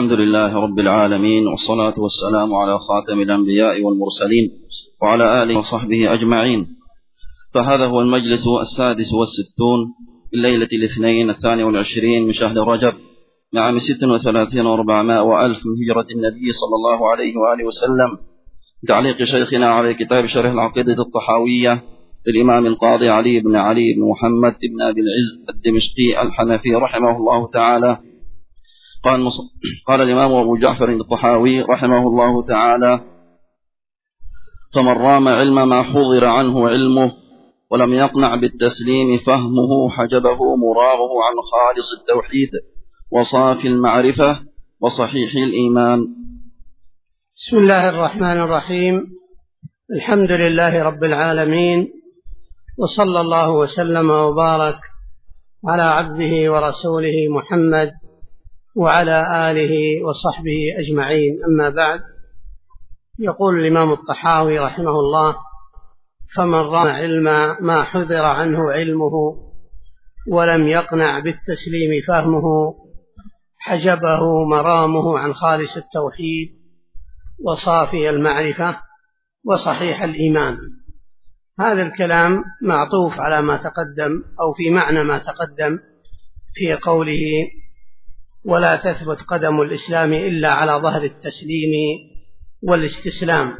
الحمد لله رب العالمين، والصلاة والسلام على خاتم الأنبياء والمرسلين وعلى آله وصحبه أجمعين. فهذا هو المجلس 66 الليلة الاثنين 22 من شهر رجب لعام 36 و400 وألف من هجرة النبي صلى الله عليه وآله وسلم، تعليق شيخنا على كتاب شرح العقيدة الطحاوية للإمام القاضي علي بن محمد بن أبي العز الدمشقي الحنفي رحمه الله تعالى. قال الإمام أبو جعفر الطحاوي رحمه الله تعالى: فمن رام علم ما حضر عنه علمه ولم يقنع بالتسليم فهمه حجبه مرامه عن خالص التوحيد وصافي المعرفة وصحيح الإيمان. بسم الله الرحمن الرحيم. الحمد لله رب العالمين، وصلى الله وسلم وبارك على عبده ورسوله محمد وعلى آله وصحبه أجمعين. أما بعد، يقول الإمام الطحاوي رحمه الله: فمن رام علم ما حذر عنه علمه ولم يقنع بالتسليم فهمه حجبه مرامه عن خالص التوحيد وصافي المعرفة وصحيح الإيمان. هذا الكلام معطوف على ما تقدم أو في معنى ما تقدم في قوله: ولا تثبت قدم الإسلام إلا على ظهر التسليم والاستسلام.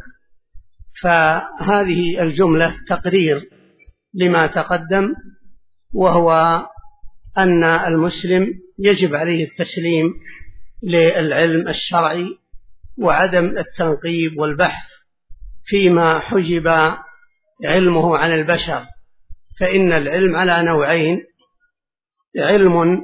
فهذه الجملة تقرير لما تقدم، وهو أن المسلم يجب عليه التسليم للعلم الشرعي وعدم التنقيب والبحث فيما حجب علمه عن البشر، فإن العلم على نوعين: علم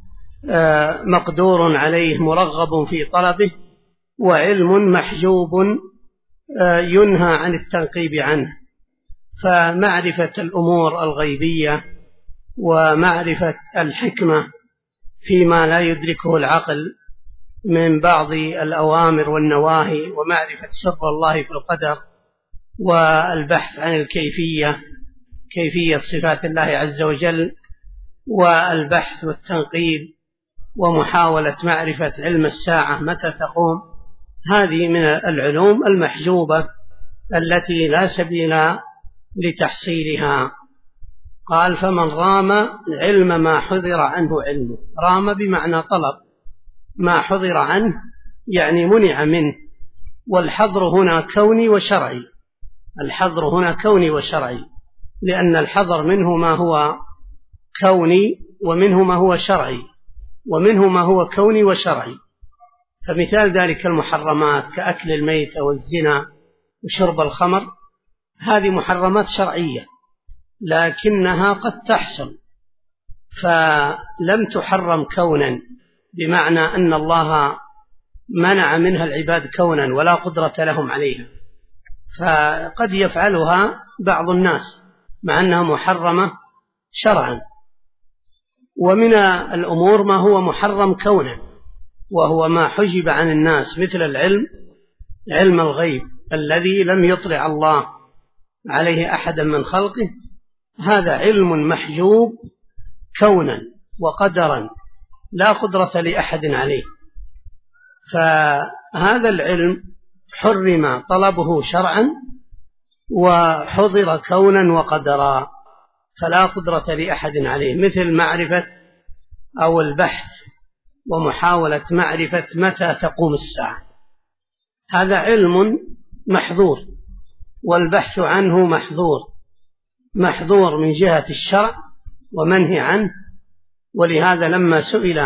مقدور عليه مرغب في طلبه، وعلم محجوب ينهى عن التنقيب عنه. فمعرفة الأمور الغيبية ومعرفة الحكمة فيما لا يدركه العقل من بعض الأوامر والنواهي، ومعرفة سر الله في القدر، والبحث عن كيفية صفات الله عز وجل، والبحث والتنقيب ومحاولة معرفة علم الساعة متى تقوم، هذه من العلوم المحجوبة التي لا سبيل لتحصيلها. قال: فمن رام علم ما حذر عنه علمه. رام بمعنى طلب، ما حذر عنه يعني منع منه، والحظر هنا كوني وشرعي. الحظر هنا كوني وشرعي، لأن الحظر منه ما هو كوني ومنه ما هو شرعي، ومنه ما هو كوني وشرعي. فمثال ذلك المحرمات كأكل الميت والزنا وشرب الخمر، هذه محرمات شرعية لكنها قد تحصل، فلم تحرم كونا، بمعنى أن الله منع منها العباد كونا ولا قدرة لهم عليها، فقد يفعلها بعض الناس مع أنها محرمة شرعا. ومن الأمور ما هو محرم كونا، وهو ما حجب عن الناس، مثل علم الغيب الذي لم يطلع الله عليه أحدا من خلقه، هذا علم محجوب كونا وقدرا لا قدرة لأحد عليه. فهذا العلم حرم طلبه شرعا وحضر كونا وقدرا، فلا قدرة لأحد عليه، مثل معرفة أو البحث ومحاولة معرفة متى تقوم الساعة. هذا علم محظور، والبحث عنه محظور من جهة الشرع ومنهي عنه. ولهذا لما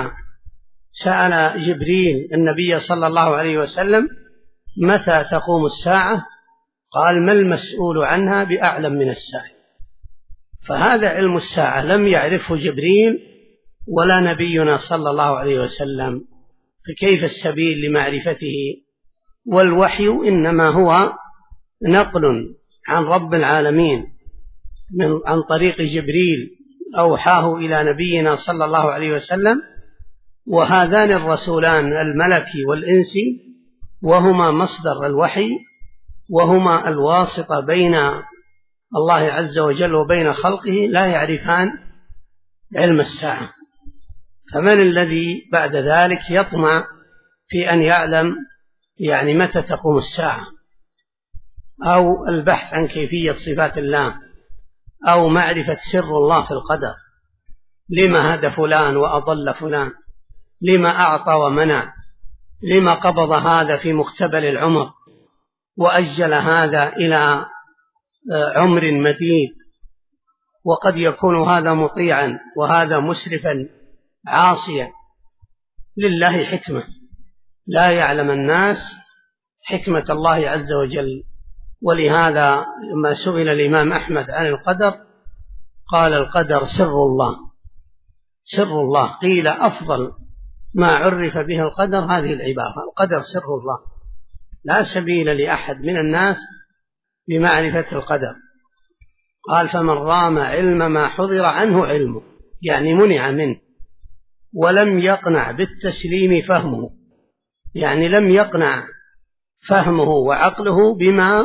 سأل جبريل النبي صلى الله عليه وسلم متى تقوم الساعة، قال: ما المسؤول عنها بأعلم من السائل. فهذا علم الساعة لم يعرفه جبريل ولا نبينا صلى الله عليه وسلم، فكيف السبيل لمعرفته؟ والوحي إنما هو نقل عن رب العالمين عن طريق جبريل أوحاه إلى نبينا صلى الله عليه وسلم، وهذان الرسولان الملكي والإنسي وهما مصدر الوحي، وهما الواسطة بين الله عز وجل وبين خلقه، لا يعرفان علم الساعة. فمن الذي بعد ذلك يطمع في أن يعلم يعني متى تقوم الساعة، أو البحث عن كيفية صفات الله، أو معرفة سر الله في القدر، لما هدى فلان وأضل فلان، لما أعطى ومنع، لما قبض هذا في مقتبل العمر وأجل هذا إلى عمر مديد، وقد يكون هذا مطيعا وهذا مسرفا عاصيا. لله حكمة لا يعلم الناس حكمة الله عز وجل. ولهذا لما سئل الإمام أحمد عن القدر قال القدر سر الله، سر الله. قيل أفضل ما عرف به القدر هذه العبارة: القدر سر الله، لا سبيل لأحد من الناس بمعرفة القدر. قال فمن رام علم ما حضر عنه علمه، يعني منع منه، ولم يقنع بالتسليم فهمه، يعني لم يقنع فهمه وعقله بما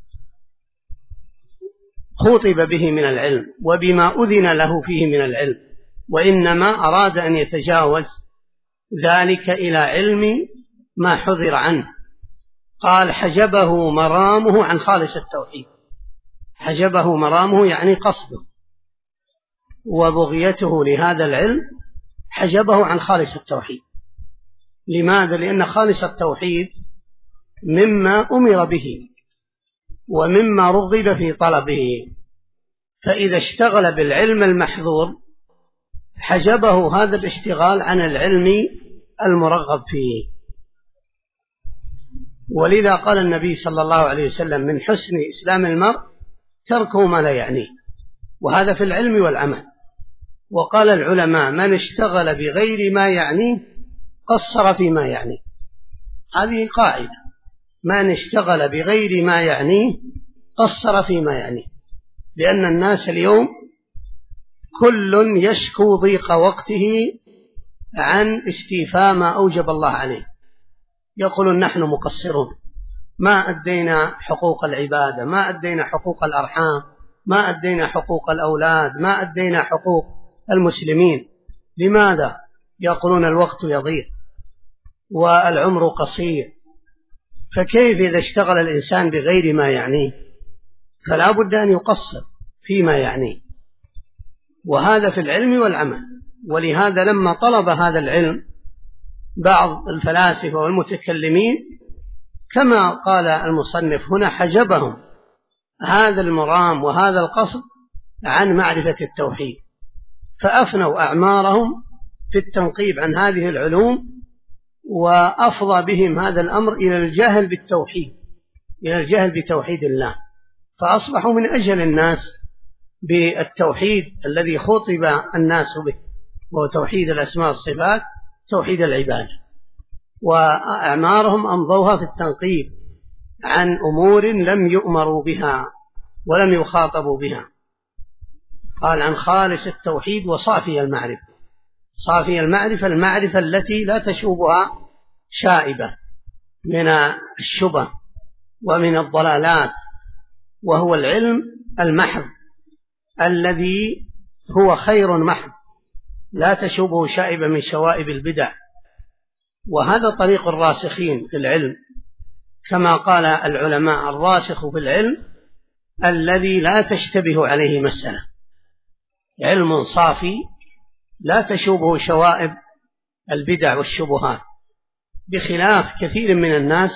خطب به من العلم وبما أذن له فيه من العلم، وإنما أراد أن يتجاوز ذلك إلى علم ما حضر عنه. قال حجبه مرامه عن خالص التوحيد. حجبه مرامه يعني قصده وبغيته لهذا العلم، حجبه عن خالص التوحيد. لماذا؟ لأن خالص التوحيد مما أمر به ومما رغب في طلبه، فإذا اشتغل بالعلم المحظور حجبه هذا الاشتغال عن العلم المرغب فيه. ولذا قال النبي صلى الله عليه وسلم من حسن إسلام المرء تركه ما لا يعنيه، وهذا في العلم والعمل. وقال العلماء من اشتغل بغير ما يعنيه قصر فيما يعنيه. هذه قاعدة: من اشتغل بغير ما يعنيه قصر فيما يعنيه. لأن الناس اليوم كل يشكو ضيق وقته عن استيفاء ما أوجب الله عليه. يقولون نحن مقصرون، ما أدينا حقوق العبادة، ما أدينا حقوق الأرحام، ما أدينا حقوق الأولاد، ما أدينا حقوق المسلمين. لماذا؟ يقولون الوقت يضيق والعمر قصير. فكيف إذا اشتغل الإنسان بغير ما يعنيه؟ فلا بد أن يقصر فيما يعنيه، وهذا في العلم والعمل. ولهذا لما طلب هذا العلم بعض الفلاسفة والمتكلمين كما قال المصنف هنا حجبهم هذا المرام وهذا القصد عن معرفة التوحيد، فأفنوا أعمارهم في التنقيب عن هذه العلوم، وأفضى بهم هذا الأمر إلى الجهل بالتوحيد، إلى الجهل بتوحيد الله، فأصبحوا من أجل الناس بالتوحيد الذي خطب الناس به، وهو توحيد الأسماء والصفات، توحيد العبادة. وأعمارهم أمضوها في التنقيب عن أمور لم يؤمروا بها ولم يخاطبوا بها. قال عن خالص التوحيد وصافي المعرفة. صافي المعرفة المعرفة التي لا تشوبها شائبة من الشبه ومن الضلالات، وهو العلم المحض الذي هو خير محض لا تشوبه شائبة من شوائب البدع. وهذا طريق الراسخين في العلم، كما قال العلماء الراسخ في العلم الذي لا تشتبه عليه مسألة، علم صافي لا تشوبه شوائب البدع والشبهات، بخلاف كثير من الناس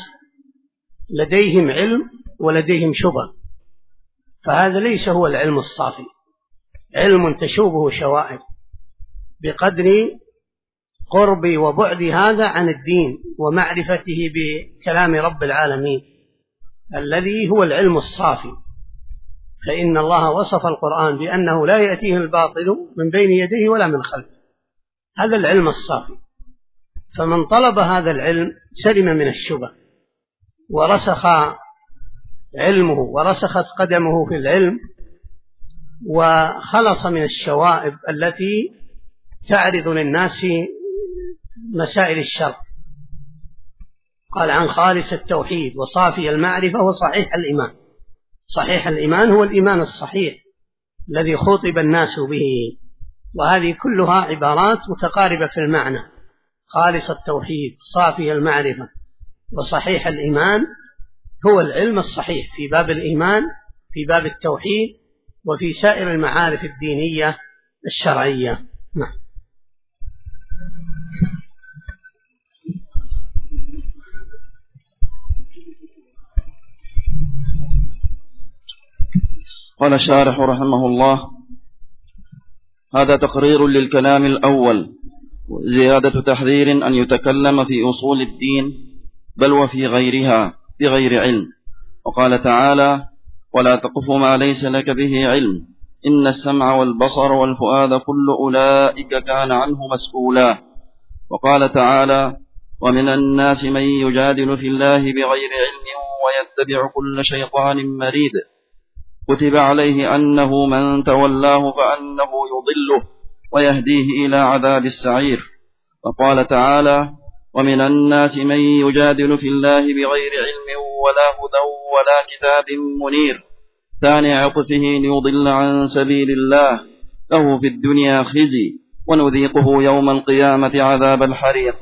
لديهم علم ولديهم شبه، فهذا ليس هو العلم الصافي. علم تشوبه شوائب بقدر قرب وبعد هذا عن الدين ومعرفته بكلام رب العالمين الذي هو العلم الصافي. فإن الله وصف القرآن بأنه لا يأتيه الباطل من بين يديه ولا من خلفه، هذا العلم الصافي. فمن طلب هذا العلم سلم من الشبه ورسخ علمه ورسخت قدمه في العلم، وخلص من الشوائب التي تعرض للناس في مسائل الشر. قال عن خالص التوحيد وصافي المعرفة وصحيح الإيمان. صحيح الإيمان هو الإيمان الصحيح الذي خطب الناس به، وهذه كلها عبارات متقاربة في المعنى. خالص التوحيد صافي المعرفة وصحيح الإيمان هو العلم الصحيح في باب الإيمان، في باب التوحيد، وفي سائر المعارف الدينية الشرعية. نعم. قال الشارح رحمه الله: هذا تقرير للكلام الأول، زيادة تحذير أن يتكلم في أصول الدين بل وفي غيرها بغير علم. وقال تعالى: ولا تقف ما ليس لك به علم إن السمع والبصر والفؤاد كل أولئك كان عنه مسؤولا. وقال تعالى: ومن الناس من يجادل في الله بغير علم ويتبع كل شيطان مريد كتب عليه أنه من تولاه فأنه يضله ويهديه إلى عذاب السعير. وقال تعالى: ومن الناس من يجادل في الله بغير علم ولا هدى ولا كتاب منير ثاني عطفه ليضل عن سبيل الله له في الدنيا خزي ونذيقه يوم القيامة عذاب الحريق.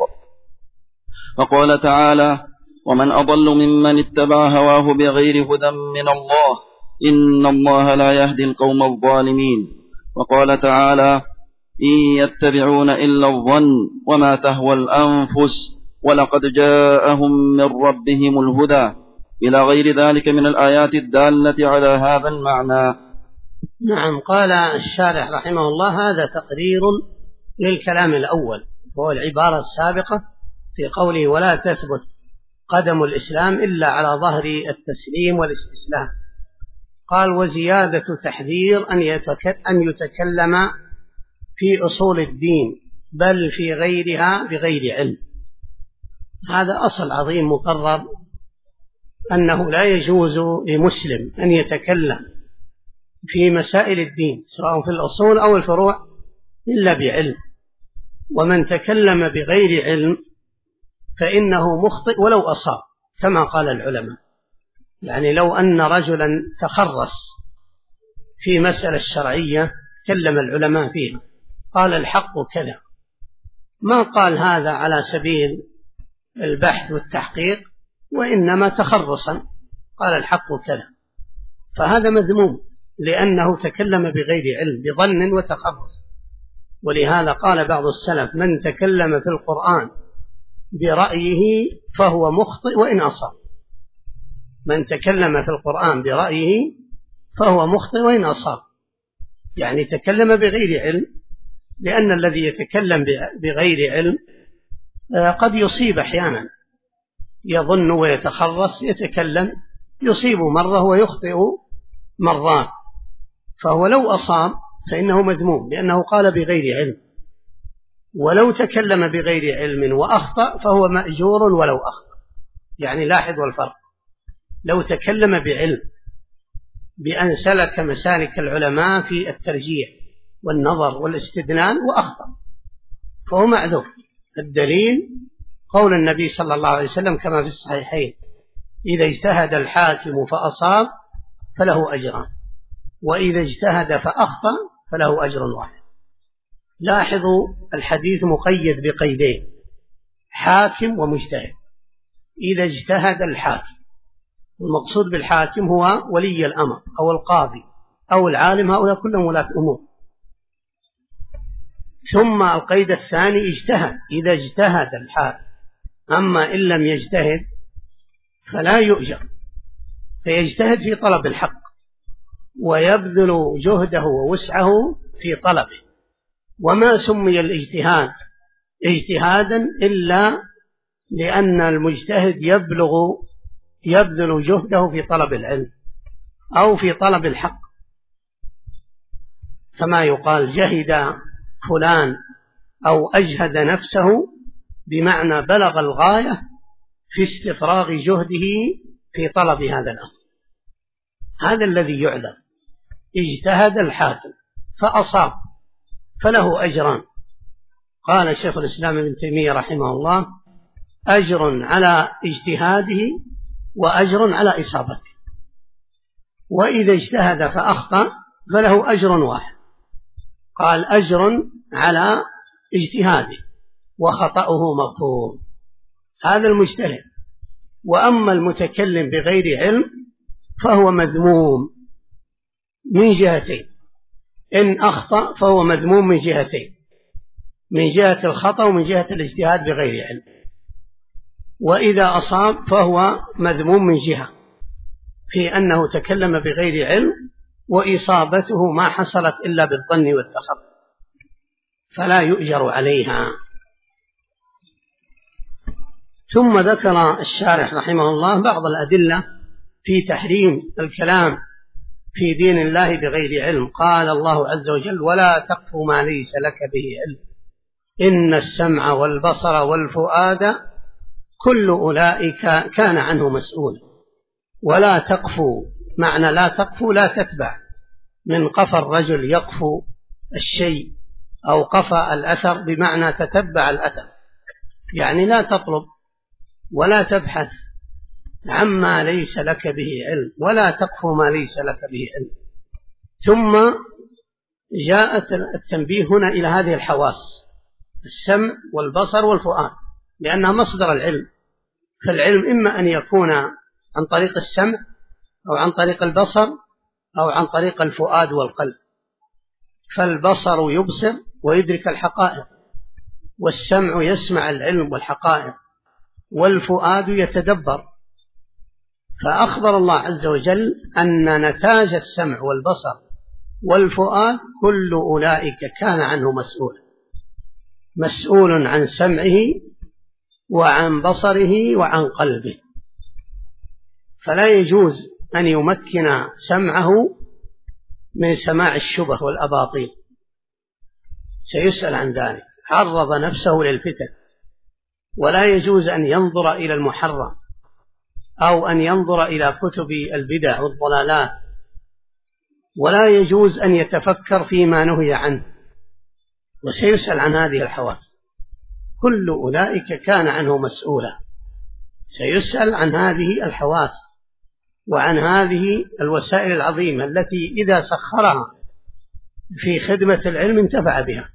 وقال تعالى: ومن أضل ممن اتبع هواه بغير هدى من الله إن الله لا يهدي القوم الظالمين. وقال تعالى: إن يتبعون إلا الظن وما تهوى الأنفس ولقد جاءهم من ربهم الهدى إلى غير ذلك من الآيات الدالة على هذا المعنى. نعم. قال الشارح رحمه الله: هذا تقرير للكلام الأول، وهو العبارة السابقة في قوله: ولا تثبت قدم الإسلام إلا على ظهر التسليم والاستسلام. قال: وزيادة تحذير أن يتكلم في أصول الدين بل في غيرها بغير علم. هذا أصل عظيم مقرر، أنه لا يجوز لمسلم أن يتكلم في مسائل الدين سواء في الأصول أو الفروع إلا بعلم، ومن تكلم بغير علم فإنه مخطئ ولو أصاب، كما قال العلماء. يعني لو أن رجلا تخرص في مسألة الشرعية تكلم العلماء فيها قال الحق كذا، ما قال هذا على سبيل البحث والتحقيق، وإنما تخرصا قال الحق كذا، فهذا مذموم لأنه تكلم بغير علم بظن وتخرص. ولهذا قال بعض السلف: من تكلم في القرآن برأيه فهو مخطئ وإن أصاب. من تكلم في القرآن برأيه فهو مخطئ وإن أصاب، يعني تكلم بغير علم، لأن الذي يتكلم بغير علم قد يصيب أحيانا، يظن ويتخرص، يتكلم يصيب مرة ويخطئ مرات، فهو لو أصاب فإنه مذموم لأنه قال بغير علم، ولو تكلم بغير علم وأخطأ فهو مأجور ولو أخطأ. يعني لاحظ الفرق، لو تكلم بعلم بأن سلك مسالك العلماء في الترجيح والنظر والاستدلال وأخطأ فهو معذور. الدليل قول النبي صلى الله عليه وسلم كما في الصحيحين: إذا اجتهد الحاكم فأصاب فله أجران، وإذا اجتهد فأخطأ فله أجر واحد. لاحظوا الحديث مقيد بقيدين: حاكم ومجتهد. إذا اجتهد الحاكم، المقصود بالحاكم هو ولي الأمر أو القاضي أو العالم، هؤلاء كلهم ولاة أمور. ثم القيد الثاني: اجتهد. إذا اجتهد الحاكم، أما إن لم يجتهد فلا يؤجر، فيجتهد في طلب الحق ويبذل جهده ووسعه في طلبه. وما سمي الاجتهاد اجتهادا إلا لأن المجتهد يبذل جهده في طلب العلم أو في طلب الحق، كما يقال: جهد فلان أو أجهد نفسه، بمعنى بلغ الغاية في استفراغ جهده في طلب هذا الأمر. هذا الذي يعلم. اجتهد الحاكم فأصاب فله أجران. قال شيخ الإسلام ابن تيمية رحمه الله: أجر على اجتهاده وأجر على إصابته. وإذا اجتهد فأخطأ فله أجر واحد. قال: أجر على اجتهاده وخطأه مغفور. هذا المجتهد. وأما المتكلم بغير علم فهو مذموم من جهتين. إن أخطأ فهو مذموم من جهتين، من جهة الخطأ ومن جهة الاجتهاد بغير علم. وإذا أصاب فهو مذموم من جهة في أنه تكلم بغير علم، وإصابته ما حصلت إلا بالظن والتخرص فلا يؤجر عليها. ثم ذكر الشارح رحمه الله بعض الأدلة في تحريم الكلام في دين الله بغير علم. قال الله عز وجل: ولا تقف ما ليس لك به علم إن السمع والبصر والفؤاد كل أولئك كان عنه مسؤول. ولا تقفوا معنى لا تقفوا لا تتبع، من قفى الرجل يقفو الشيء أو قفى الأثر بمعنى تتبع الأثر، يعني لا تطلب ولا تبحث عما ليس لك به علم، ولا تقف ما ليس لك به علم. ثم جاءت التنبيه هنا إلى هذه الحواس: السمع والبصر والفؤاد، لأنها مصدر العلم. فالعلم إما أن يكون عن طريق السمع أو عن طريق البصر أو عن طريق الفؤاد والقلب. فالبصر يبصر ويدرك الحقائق، والسمع يسمع العلم والحقائق، والفؤاد يتدبر. فأخبر الله عز وجل أن نتاج السمع والبصر والفؤاد كل أولئك كان عنه مسؤول عن سمعه وعن بصره وعن قلبه. فلا يجوز أن يمكن سمعه من سماع الشبه والأباطيل، سيسأل عن ذلك، عرض نفسه للفتن. ولا يجوز أن ينظر إلى المحرم أو أن ينظر إلى كتب البدع والضلالات، ولا يجوز أن يتفكر فيما نهي عنه، وسيسأل عن هذه الحواس. كل أولئك كان عنه مسؤولا، سيسأل عن هذه الحواس وعن هذه الوسائل العظيمة التي إذا سخرها في خدمة العلم انتفع بها،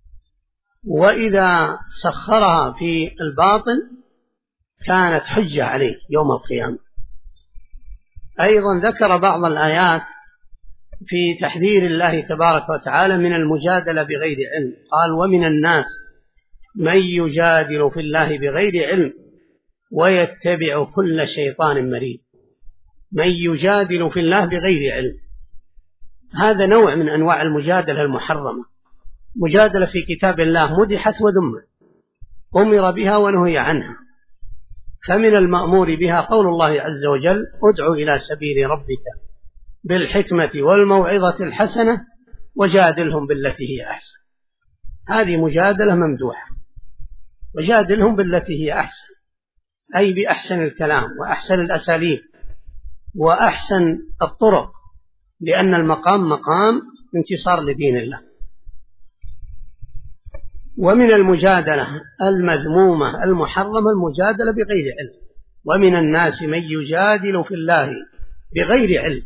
وإذا سخرها في الباطل كانت حجة عليه يوم القيامة. أيضا ذكر بعض الآيات في تحذير الله تبارك وتعالى من المجادلة بغير علم. قال: ومن الناس من يجادل في الله بغير علم ويتبع كل شيطان مريد. من يجادل في الله بغير علم، هذا نوع من أنواع المجادلة المحرمة. مجادلة في كتاب الله مدحت وذمت، أمر بها ونهي عنها. فمن المأمور بها قول الله عز وجل: ادع إلى سبيل ربك بالحكمة والموعظة الحسنة وجادلهم بالتي هي أحسن. هذه مجادلة ممدوحة، وجادلهم بالتي هي أحسن، أي بأحسن الكلام وأحسن الأساليب وأحسن الطرق، لأن المقام مقام انتصار لدين الله. ومن المجادلة المذمومة المحرمة المجادلة بغير علم. ومن الناس من يجادل في الله بغير علم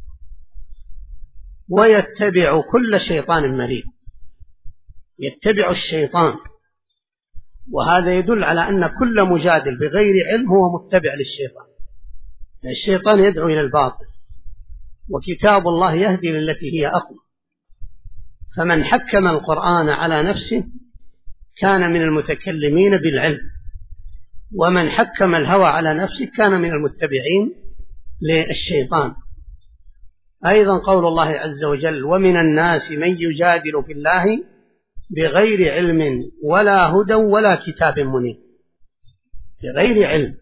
ويتبع كل شيطان مريد. يتبع الشيطان، وهذا يدل على أن كل مجادل بغير علم هو متبع للشيطان. الشيطان يدعو إلى الباطل، وكتاب الله يهدي للتي هي أقوم. فمن حكم القرآن على نفسه كان من المتكلمين بالعلم، ومن حكم الهوى على نفسه كان من المتبعين للشيطان. أيضا قول الله عز وجل: ومن الناس من يجادل في الله بغير علم ولا هدى ولا كتاب منير. بغير علم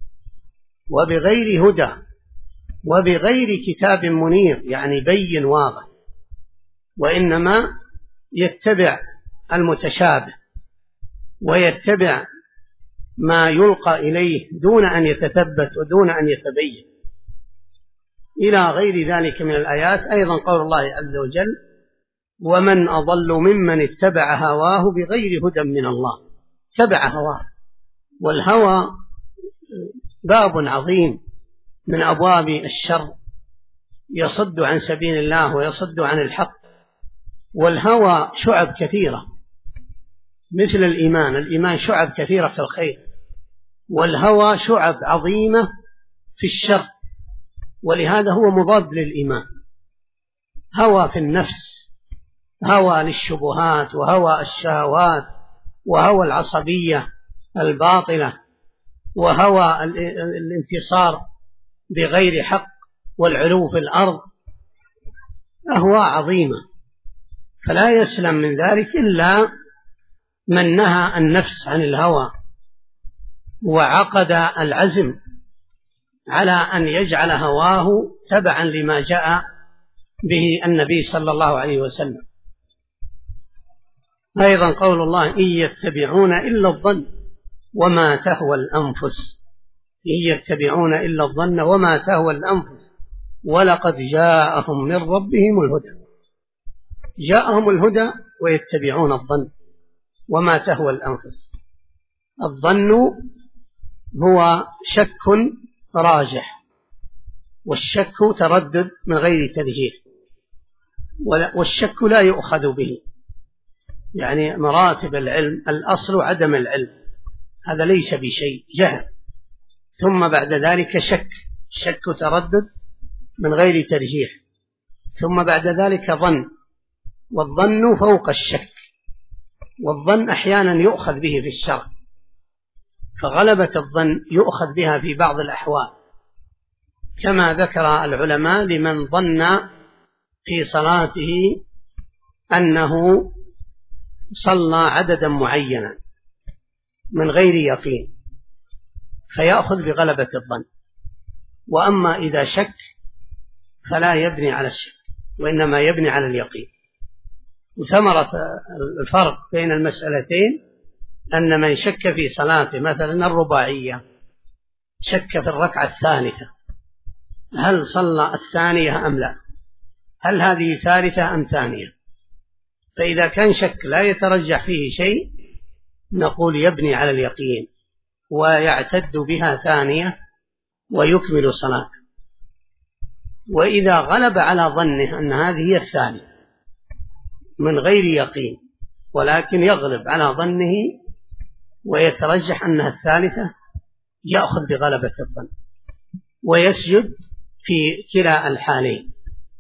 وبغير هدى وبغير كتاب منير، يعني بين واضح، وإنما يتبع المتشابه ويتبع ما يلقى إليه دون أن يتثبت ودون أن يتبين إلى غير ذلك من الآيات. أيضا قول الله عز وجل: ومن أضل ممن اتبع هواه بغير هدى من الله. اتبع هواه، والهوى باب عظيم من أبواب الشر، يصد عن سبيل الله ويصد عن الحق. والهوى شعب كثيرة، مثل الإيمان شعب كثيرة في الخير، والهوى شعب عظيمة في الشر، ولهذا هو مضاد للإيمان. هوى في النفس، هوى للشبهات، وهوى الشهوات، وهوى العصبية الباطلة، وهوى الانتصار بغير حق، والعلو في الأرض، أهواء عظيمة، فلا يسلم من ذلك إلا من نهى النفس عن الهوى وعقد العزم على أن يجعل هواه تبعا لما جاء به النبي صلى الله عليه وسلم. أيضا قول الله: إن يتبعون إلا الظن وما تهوى الأنفس. إن يتبعون إلا الظن وما تهوى الأنفس ولقد جاءهم من ربهم الهدى. جاءهم الهدى ويتبعون الظن وما تهوى الأنفس. الظن هو شك راجح، والشك تردد من غير ترجيح، والشك لا يؤخذ به. يعني مراتب العلم: الأصل عدم العلم، هذا ليس بشيء، جهل، ثم بعد ذلك شك تردد من غير ترجيح، ثم بعد ذلك ظن، والظن فوق الشك، والظن أحيانا يؤخذ به في الشرع، فغلبة الظن يؤخذ بها في بعض الأحوال، كما ذكر العلماء لمن ظن في صلاته أنه صلى عددا معينا من غير يقين، فيأخذ بغلبة الظن. وأما إذا شك فلا يبني على الشك، وإنما يبني على اليقين. وثمرة الفرق بين المسألتين أن من شك في صلاته مثلا الرباعية، شك في الركعة الثالثة هل صلى الثانية أم لا، هل هذه ثالثة أم ثانية، فإذا كان شك لا يترجح فيه شيء نقول يبني على اليقين ويعتد بها ثانية ويكمل صلاته. وإذا غلب على ظنه أن هذه هي الثانية من غير يقين، ولكن يغلب على ظنه ويترجح أنها الثالثة، يأخذ بغلبة الظن ويسجد في كلا الحالين.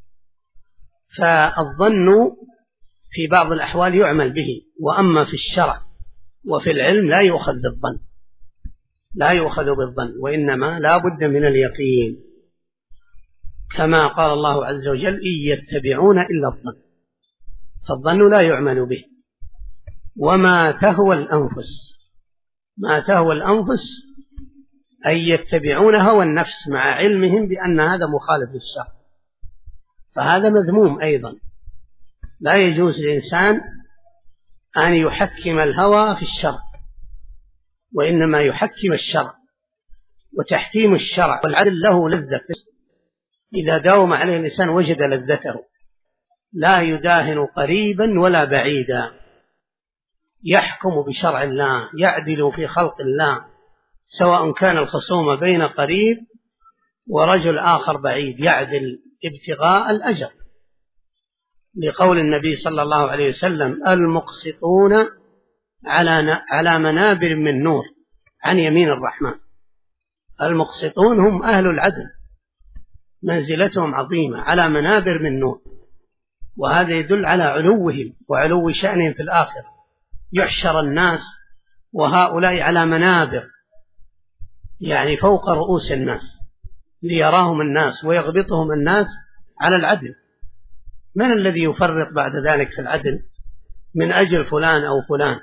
فالظن في بعض الأحوال يعمل به، وأما في الشرع وفي العلم لا يؤخذ بالظن، لا يؤخذ بالظن، وإنما لا بد من اليقين، كما قال الله عز وجل: إن يتبعون إلا الظن. فالظن لا يعمل به. وما تهوى الأنفس، ما تهوى الأنفس أن يتبعون هوى النفس مع علمهم بأن هذا مخالف للشرع، فهذا مذموم أيضا. لا يجوز للإنسان أن يحكم الهوى في الشرع، وإنما يحكم الشرع، وتحكيم الشرع والعدل له لذة، إذا داوم عليه الإنسان وجد لذته، لا يداهن قريبا ولا بعيدا، يحكم بشرع الله، يعدل في خلق الله، سواء كان الخصوم بين قريب ورجل آخر بعيد، يعدل ابتغاء الأجر، لقول النبي صلى الله عليه وسلم: المقسطون على منابر من نور عن يمين الرحمن. المقسطون هم أهل العدل، منزلتهم عظيمة على منابر من نور، وهذا يدل على علوهم وعلو شأنهم في الآخرة. يحشر الناس وهؤلاء على منابر، يعني فوق رؤوس الناس، ليراهم الناس ويغبطهم الناس على العدل. من الذي يفرق بعد ذلك في العدل من أجل فلان أو فلان؟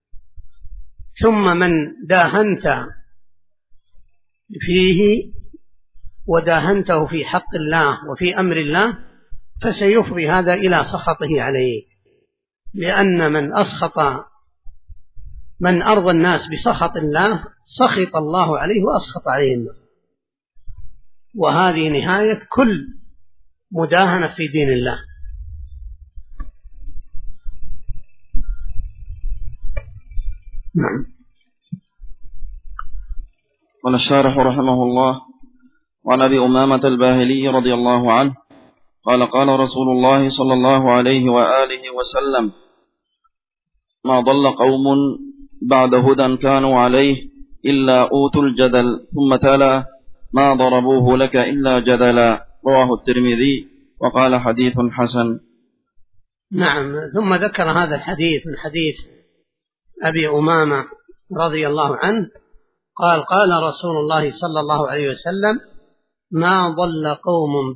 ثم من داهنت فيه وداهنته في حق الله وفي أمر الله فسيفضي هذا إلى سخطه عليه، لأن من أرضى الناس بسخط الله سخط الله عليه وأسخط عليه الناس، وهذه نهاية كل مداهنة في دين الله. نعم. قال الشارح رحمه الله: وعن أبي أمامة الباهلي رضي الله عنه قال: قال رسول الله صلى الله عليه وآله وسلم: ما ضل قوم بعد هدى كانوا عليه إلا أوتوا الجدل. ثم تلا ما ضربوه لك إلا جدلا. رواه الترمذي وقال حديث حسن. نعم. ثم ذكر هذا الحديث من حديث أبي أمامة رضي الله عنه قال قال رسول الله صلى الله عليه وسلم ما ضل قوم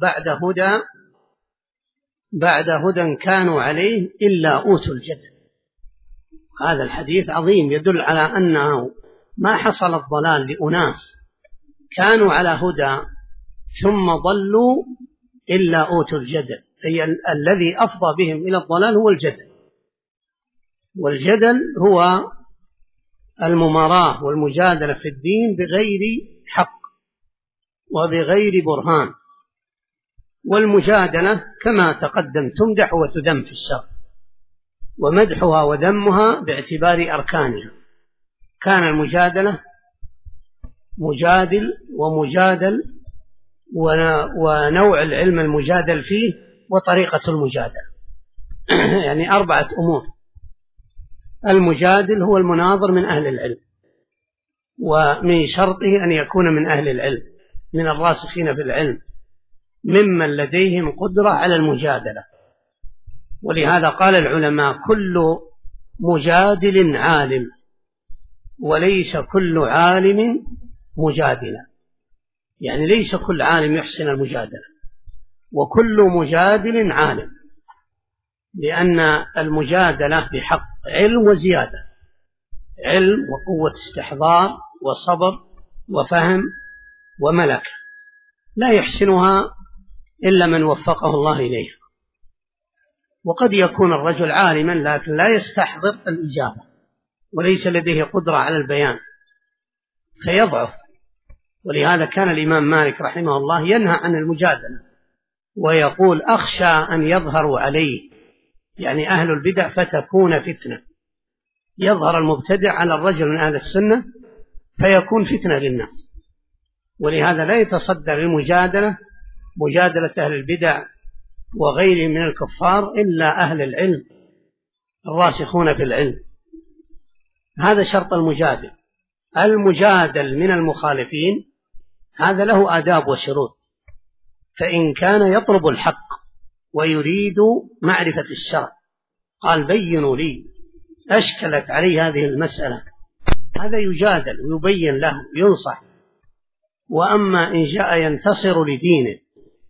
بعد هدى كانوا عليه إلا أوتوا الجدل. هذا الحديث عظيم يدل على أنه ما حصل الضلال لأناس كانوا على هدى ثم ضلوا إلا أوتوا الجدل، أي الذي أفضى بهم إلى الضلال هو الجدل. والجدل هو المماراة والمجادلة في الدين بغير حق وبغير برهان. والمجادلة كما تقدم تمدح وتذم في الشرع، ومدحها وذمها باعتبار أركانها. كان المجادلة مجادل ومجادل، ونوع العلم المجادل فيه وطريقة المجادلة يعني 4 أمور. المجادل هو المناظر من أهل العلم، ومن شرطه أن يكون من أهل العلم، من الراسخين في العلم، ممن لديهم قدرة على المجادلة. ولهذا قال العلماء كل مجادل عالم، وليس كل عالم مجادلا. يعني ليس كل عالم يحسن المجادلة، وكل مجادل عالم، لأن المجادلة بحق علم وزيادة، علم وقوة استحضار وصبر وفهم وملكة، لا يحسنها إلا من وفقه الله إليها. وقد يكون الرجل عالما لكن لا يستحضر الإجابة، وليس لديه قدرة على البيان فيضعف. ولهذا كان الإمام مالك رحمه الله ينهى عن المجادلة، ويقول أخشى أن يظهروا عليه، يعني أهل البدع، فتكون فتنة. يظهر المبتدع على الرجل من أهل السنة فيكون فتنة للناس. ولهذا لا يتصدر المجادلة مجادلة أهل البدع وغيرهم من الكفار إلا أهل العلم الراسخون في العلم. هذا شرط المجادل. المجادل من المخالفين هذا له آداب وشروط. فإن كان يطلب الحق ويريد معرفة الشرع قال بينوا لي، أشكلت عليه هذه المسألة، هذا يجادل ويبين له ينصح. وأما إن جاء ينتصر لدينه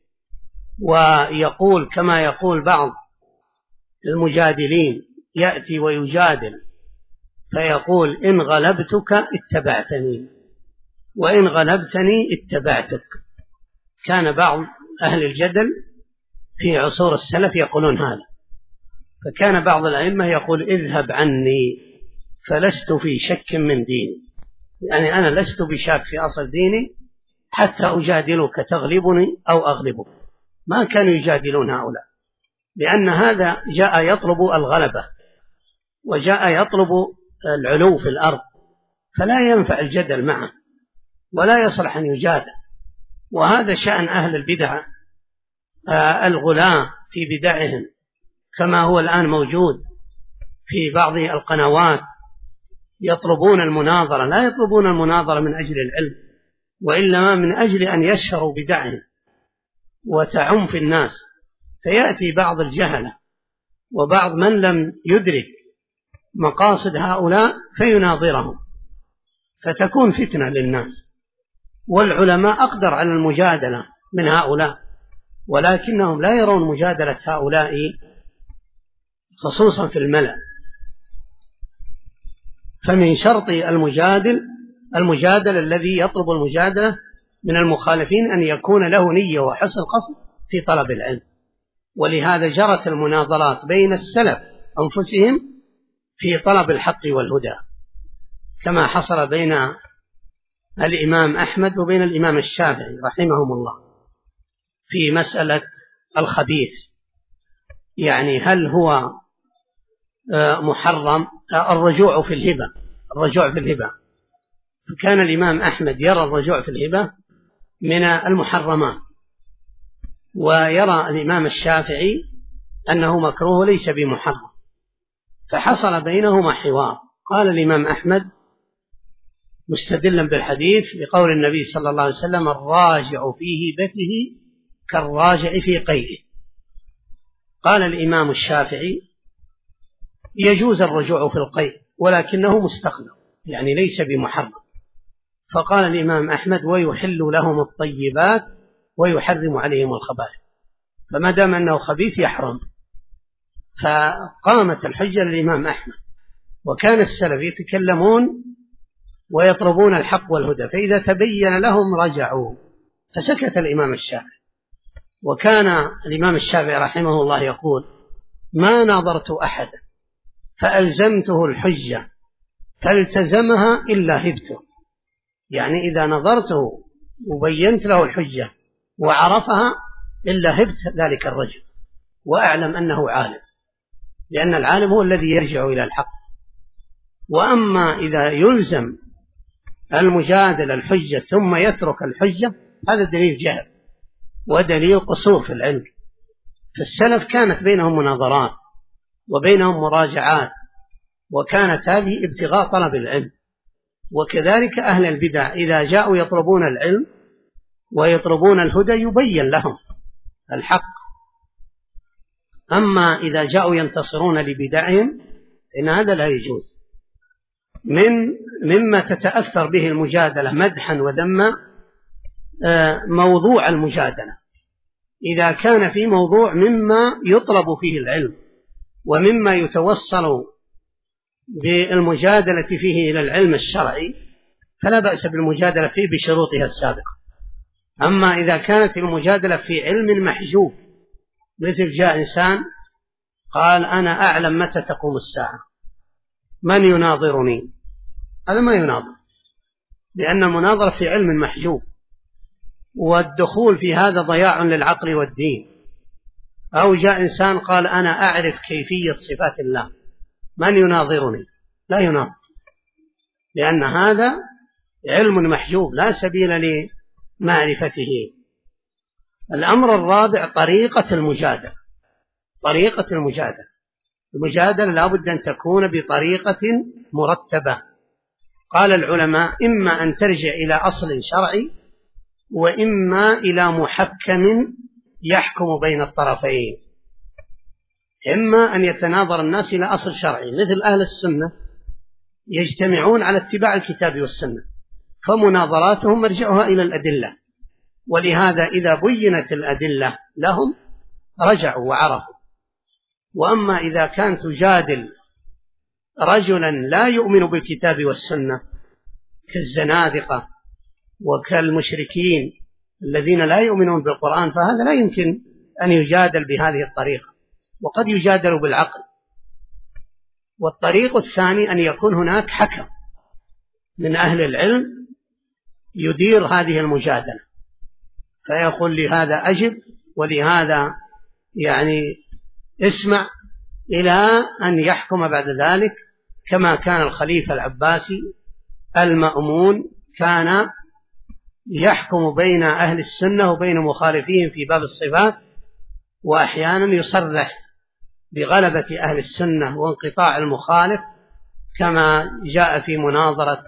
ويقول كما يقول بعض المجادلين، يأتي ويجادل فيقول إن غلبتك اتبعتني وإن غلبتني اتبعتك. كان بعض أهل الجدل في عصور السلف يقولون هذا. فكان بعض الأئمة يقول اذهب عني فلست في شك من ديني، يعني أنا لست بشاك في أصل ديني حتى أجادلك تغلبني أو أغلبك. ما كانوا يجادلون هؤلاء، لأن هذا جاء يطلب الغلبة وجاء يطلب العلو في الأرض، فلا ينفع الجدل معه ولا يصلح أن يجادل. وهذا شأن أهل البدع الغلاة في بدعهم، كما هو الآن موجود في بعض القنوات، يطلبون المناظرة، لا يطلبون المناظرة من أجل العلم، وإنما من أجل أن يشهروا بدعهم وتعم في الناس. فيأتي بعض الجهلة وبعض من لم يدرك مقاصد هؤلاء فيناظرهم، فتكون فتنة للناس. والعلماء أقدر على المجادلة من هؤلاء، ولكنهم لا يرون مجادلة هؤلاء خصوصا في الملأ. فمن شرط المجادل الذي يطلب المجادلة من المخالفين أن يكون له نية وحسن قصد في طلب العلم. ولهذا جرت المناظرات بين السلف أنفسهم في طلب الحق والهدى، كما حصل بين الإمام أحمد وبين الإمام الشافعي رحمهم الله في مسألة الخبيث، يعني هل هو محرم الرجوع في الهبة. فكان الإمام أحمد يرى الرجوع في الهبة من المحرمات، ويرى الإمام الشافعي أنه مكروه ليس بمحرم. فحصل بينهما حوار. قال الإمام أحمد مستدلا بالحديث بقول النبي صلى الله عليه وسلم: الراجع في هبته كالراجع في قيده. قال الإمام الشافعي: يجوز الرجوع في القيد ولكنه مستقنع، يعني ليس بمحرم. فقال الإمام أحمد: ويحل لهم الطيبات ويحرم عليهم الخبائث، فما دام أنه خبيث يحرم. فقامت الحجة للإمام أحمد. وكان السلف يتكلمون ويطلبون الحق والهدى، فإذا تبين لهم رجعوا. فسكت الإمام الشافعي. وكان الإمام الشافعي رحمه الله يقول: ما ناظرت أحدا فألزمته الحجة فالتزمها إلا هبته. يعني إذا نظرته وبينت له الحجة وعرفها إلا هبت ذلك الرجل وأعلم أنه عالم، لأن العالم هو الذي يرجع إلى الحق. وأما إذا يلزم المجادل الحجة ثم يترك الحجة، هذا دليل جهل ودليل قصور في العلم. فالسلف كانت بينهم مناظرات وبينهم مراجعات، وكانت هذه ابتغاء طلب العلم. وكذلك أهل البدع إذا جاءوا يطلبون العلم ويطلبون الهدى يبين لهم الحق. أما إذا جاءوا ينتصرون لبدعهم إن هذا لا يجوز. مما تتأثر به المجادلة مدحا وذما موضوع المجادلة. إذا كان في موضوع مما يطلب فيه العلم ومما يتوصل بالمجادلة فيه إلى العلم الشرعي فلا بأس بالمجادلة فيه بشروطها السابقة. أما إذا كانت المجادلة في علم محجوب، مثل جاء إنسان قال: أنا أعلم متى تقوم الساعة، من يناظرني؟ هذا ما يناظر، لأن المناظرة في علم محجوب، والدخول في هذا ضياع للعقل والدين. أو جاء إنسان قال: أنا أعرف كيفية صفات الله، من يناظرني؟ لا يناظر، لأن هذا علم محجوب لا سبيل لمعرفته. الأمر الرابع طريقة المجادلة. طريقة المجادلة لا بد أن تكون بطريقة مرتبة. قال العلماء: إما أن ترجع إلى أصل شرعي، وإما إلى محكم يحكم بين الطرفين. إما أن يتناظر الناس إلى أصل شرعي، مثل أهل السنة يجتمعون على اتباع الكتاب والسنة، فمناظراتهم مرجعها إلى الأدلة، ولهذا إذا بينت الأدلة لهم رجعوا وعرفوا. وأما إذا كانت تجادل رجلا لا يؤمن بالكتاب والسنة كالزنادقة وكالمشركين الذين لا يؤمنون بالقرآن، فهذا لا يمكن أن يجادل بهذه الطريقة، وقد يجادل بالعقل. والطريق الثاني أن يكون هناك حكم من أهل العلم يدير هذه المجادلة، فيقول لهذا أجب ولهذا يعني اسمع، إلى أن يحكم بعد ذلك، كما كان الخليفة العباسي المأمون كان يحكم بين أهل السنة وبين مخالفين في باب الصفات، وأحيانا يصرح بغلبة أهل السنة وانقطاع المخالف، كما جاء في مناظرة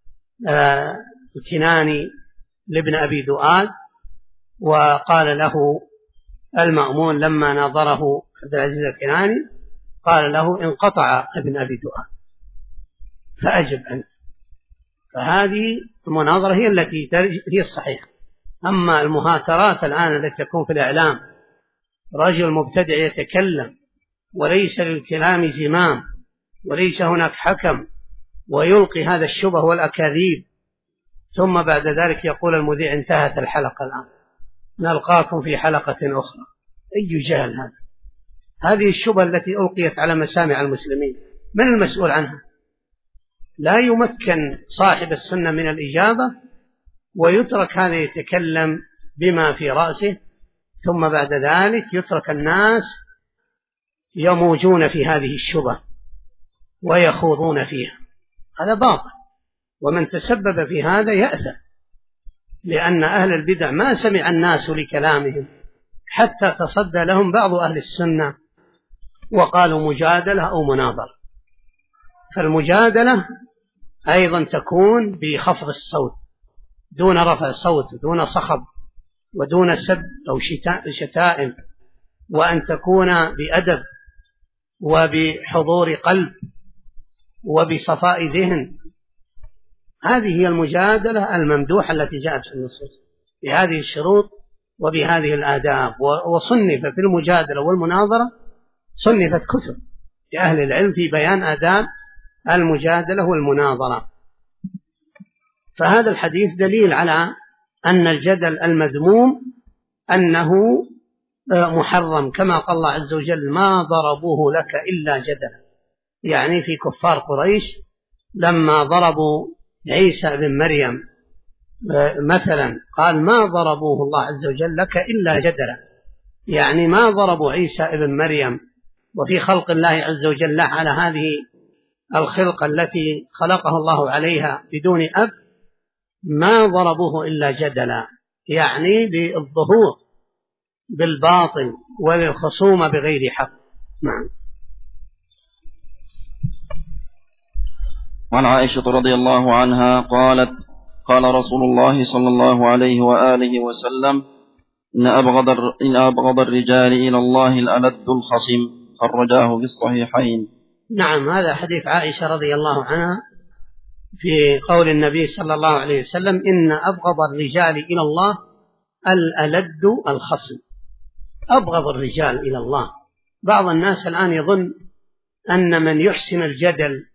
الكناني لابن أبي دؤاد، وقال له المأمون لما ناظره عبد العزيز الكناني قال له: انقطع ابن أبي دؤاد فأجب عنه. فهذه المناظرة هي التي هي الصحيحة. أما المهاترات الآن التي تكون في الإعلام، رجل مبتدع يتكلم وليس للكلام زمام وليس هناك حكم، ويلقي هذا الشبه والأكاذيب، ثم بعد ذلك يقول المذيع: انتهت الحلقة الآن، نلقاكم في حلقة أخرى. أي جهل هذا! هذه الشبه التي ألقيت على مسامع المسلمين من المسؤول عنها؟ لا يمكن صاحب السنة من الإجابة، ويترك هذا يتكلم بما في رأسه، ثم بعد ذلك يترك الناس يموجون في هذه الشبه ويخوضون فيها. هذا باطل، ومن تسبب في هذا يأثم، لأن أهل البدع ما سمع الناس لكلامهم حتى تصدى لهم بعض أهل السنة وقالوا مجادلة أو مناظرة. فالمجادلة أيضا تكون بخفض الصوت دون رفع صوت ودون صخب ودون سب أو شتائم، وأن تكون بأدب وبحضور قلب وبصفاء ذهن. هذه هي المجادلة الممدوحة التي جاءت في النصوص بهذه الشروط وبهذه الآداب. وصنف في المجادلة والمناظرة صنفت كتب لأهل العلم في بيان آداب المجادلة والمناظرة. فهذا الحديث دليل على أن الجدل المذموم أنه محرم، كما قال الله عز وجل: ما ضربوه لك إلا جدلا. يعني في كفار قريش لما ضربوا عيسى بن مريم مثلا قال: ما ضربوه الله عز وجل لك إلا جدلا، يعني ما ضربوا عيسى بن مريم وفي خلق الله عز وجل على هذه الخلقة التي خلقه الله عليها بدون أب، ما ضربوه إلا جدلا، يعني بالظهور بالباطل والخصومة بغير حق. نعم. وعن عائشة رضي الله عنها قالت: قال رسول الله صلى الله عليه وآله وسلم: إن أبغض الرجال إلى الله الألد الخصم، خرجاه في الصحيحين. نعم، هذا حديث عائشة رضي الله عنها في قول النبي صلى الله عليه وسلم: إن أبغض الرجال إلى الله الألد الخصم. أبغض الرجال إلى الله. بعض الناس الآن يظن أن من يحسن الجدل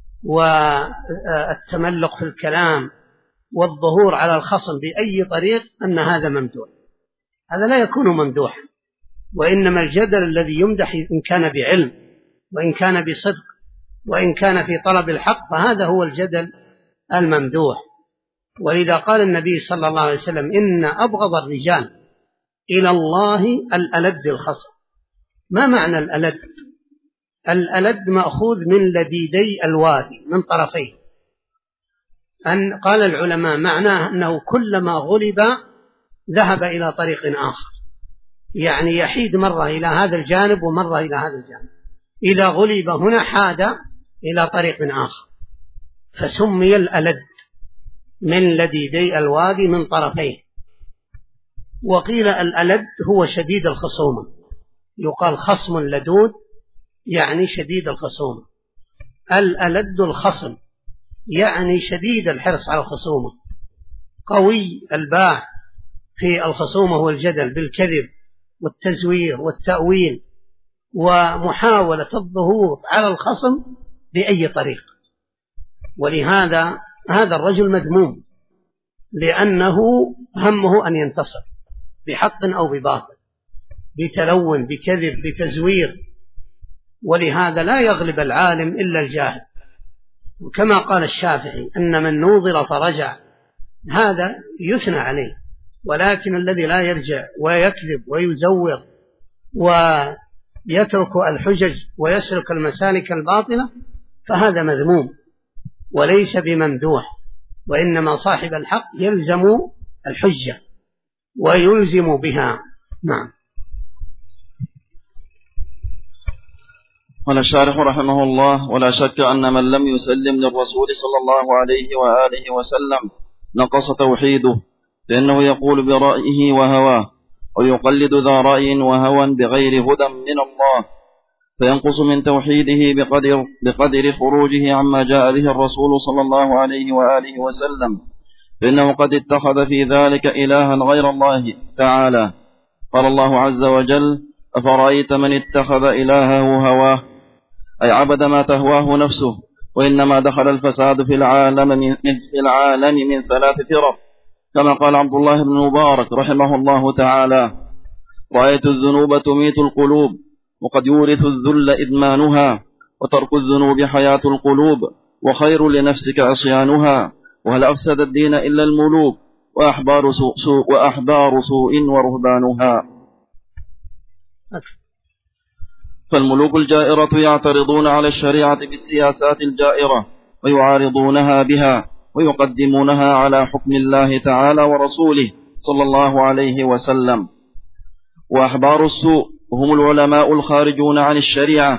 والتملق في الكلام والظهور على الخصم بأي طريق أن هذا ممدوح. هذا لا يكون ممدوحا، وإنما الجدل الذي يمدح إن كان بعلم وإن كان بصدق وإن كان في طلب الحق، فهذا هو الجدل الممدوح. ولذا قال النبي صلى الله عليه وسلم: إن أبغض الرجال إلى الله الألد الخصم. ما معنى الألد؟ الألد مأخوذ من لديدي الوادي، من طرفيه. قال العلماء معناه أنه كلما غلب ذهب إلى طريق آخر، يعني يحيد مرة إلى هذا الجانب ومرة إلى هذا الجانب. إذا غلب هنا حاد إلى طريق آخر، فسمي الألد من لديدي الوادي من طرفيه. وقيل الألد هو شديد الخصومة، يقال خصم لدود يعني شديد الخصومة. الألد الخصم يعني شديد الحرص على الخصومة، قوي الباع في الخصومة والجدل بالكذب والتزوير والتأويل ومحاولة الظهور على الخصم بأي طريق. ولهذا هذا الرجل مذموم، لأنه همه أن ينتصر بحق أو بباطل، بتلون، بكذب، بتزوير. ولهذا لا يغلب العالم إلا الجاهل. وكما قال الشافعي: أن من نوظر فرجع، هذا يثنى عليه. ولكن الذي لا يرجع ويكذب ويزور ويترك الحجج ويسلك المسالك الباطلة، فهذا مذموم وليس بممدوح. وإنما صاحب الحق يلزم الحجة ويلزم بها. نعم. قال الشارح رحمه الله: ولا شك أن من لم يسلم للرسول صلى الله عليه وآله وسلم نقص توحيده، لأنه يقول برأيه وهواه، ويقلد ذا رأي وهوى بغير هدى من الله، فينقص من توحيده بقدر خروجه عما جاء به الرسول صلى الله عليه وآله وسلم، فإنه قد اتخذ في ذلك إلها غير الله تعالى. قال الله عز وجل: أفرأيت من اتخذ إلهه هواه، أي عبد ما تهواه نفسه. وإنما دخل الفساد في العالم من 3 فرق، كما قال عبد الله بن مبارك رحمه الله تعالى: رأيت الذنوب تميت القلوب، وقد يورث الذل إدمانها، وترك الذنوب حياة القلوب، وخير لنفسك عصيانها، وهل أفسد الدين إلا الملوك، وأحبار سوء ورهبانها. فالملوك الجائرة يعترضون على الشريعة بالسياسات الجائرة ويعارضونها بها، ويقدمونها على حكم الله تعالى ورسوله صلى الله عليه وسلم. وأحبار السوء هم العلماء الخارجون عن الشريعة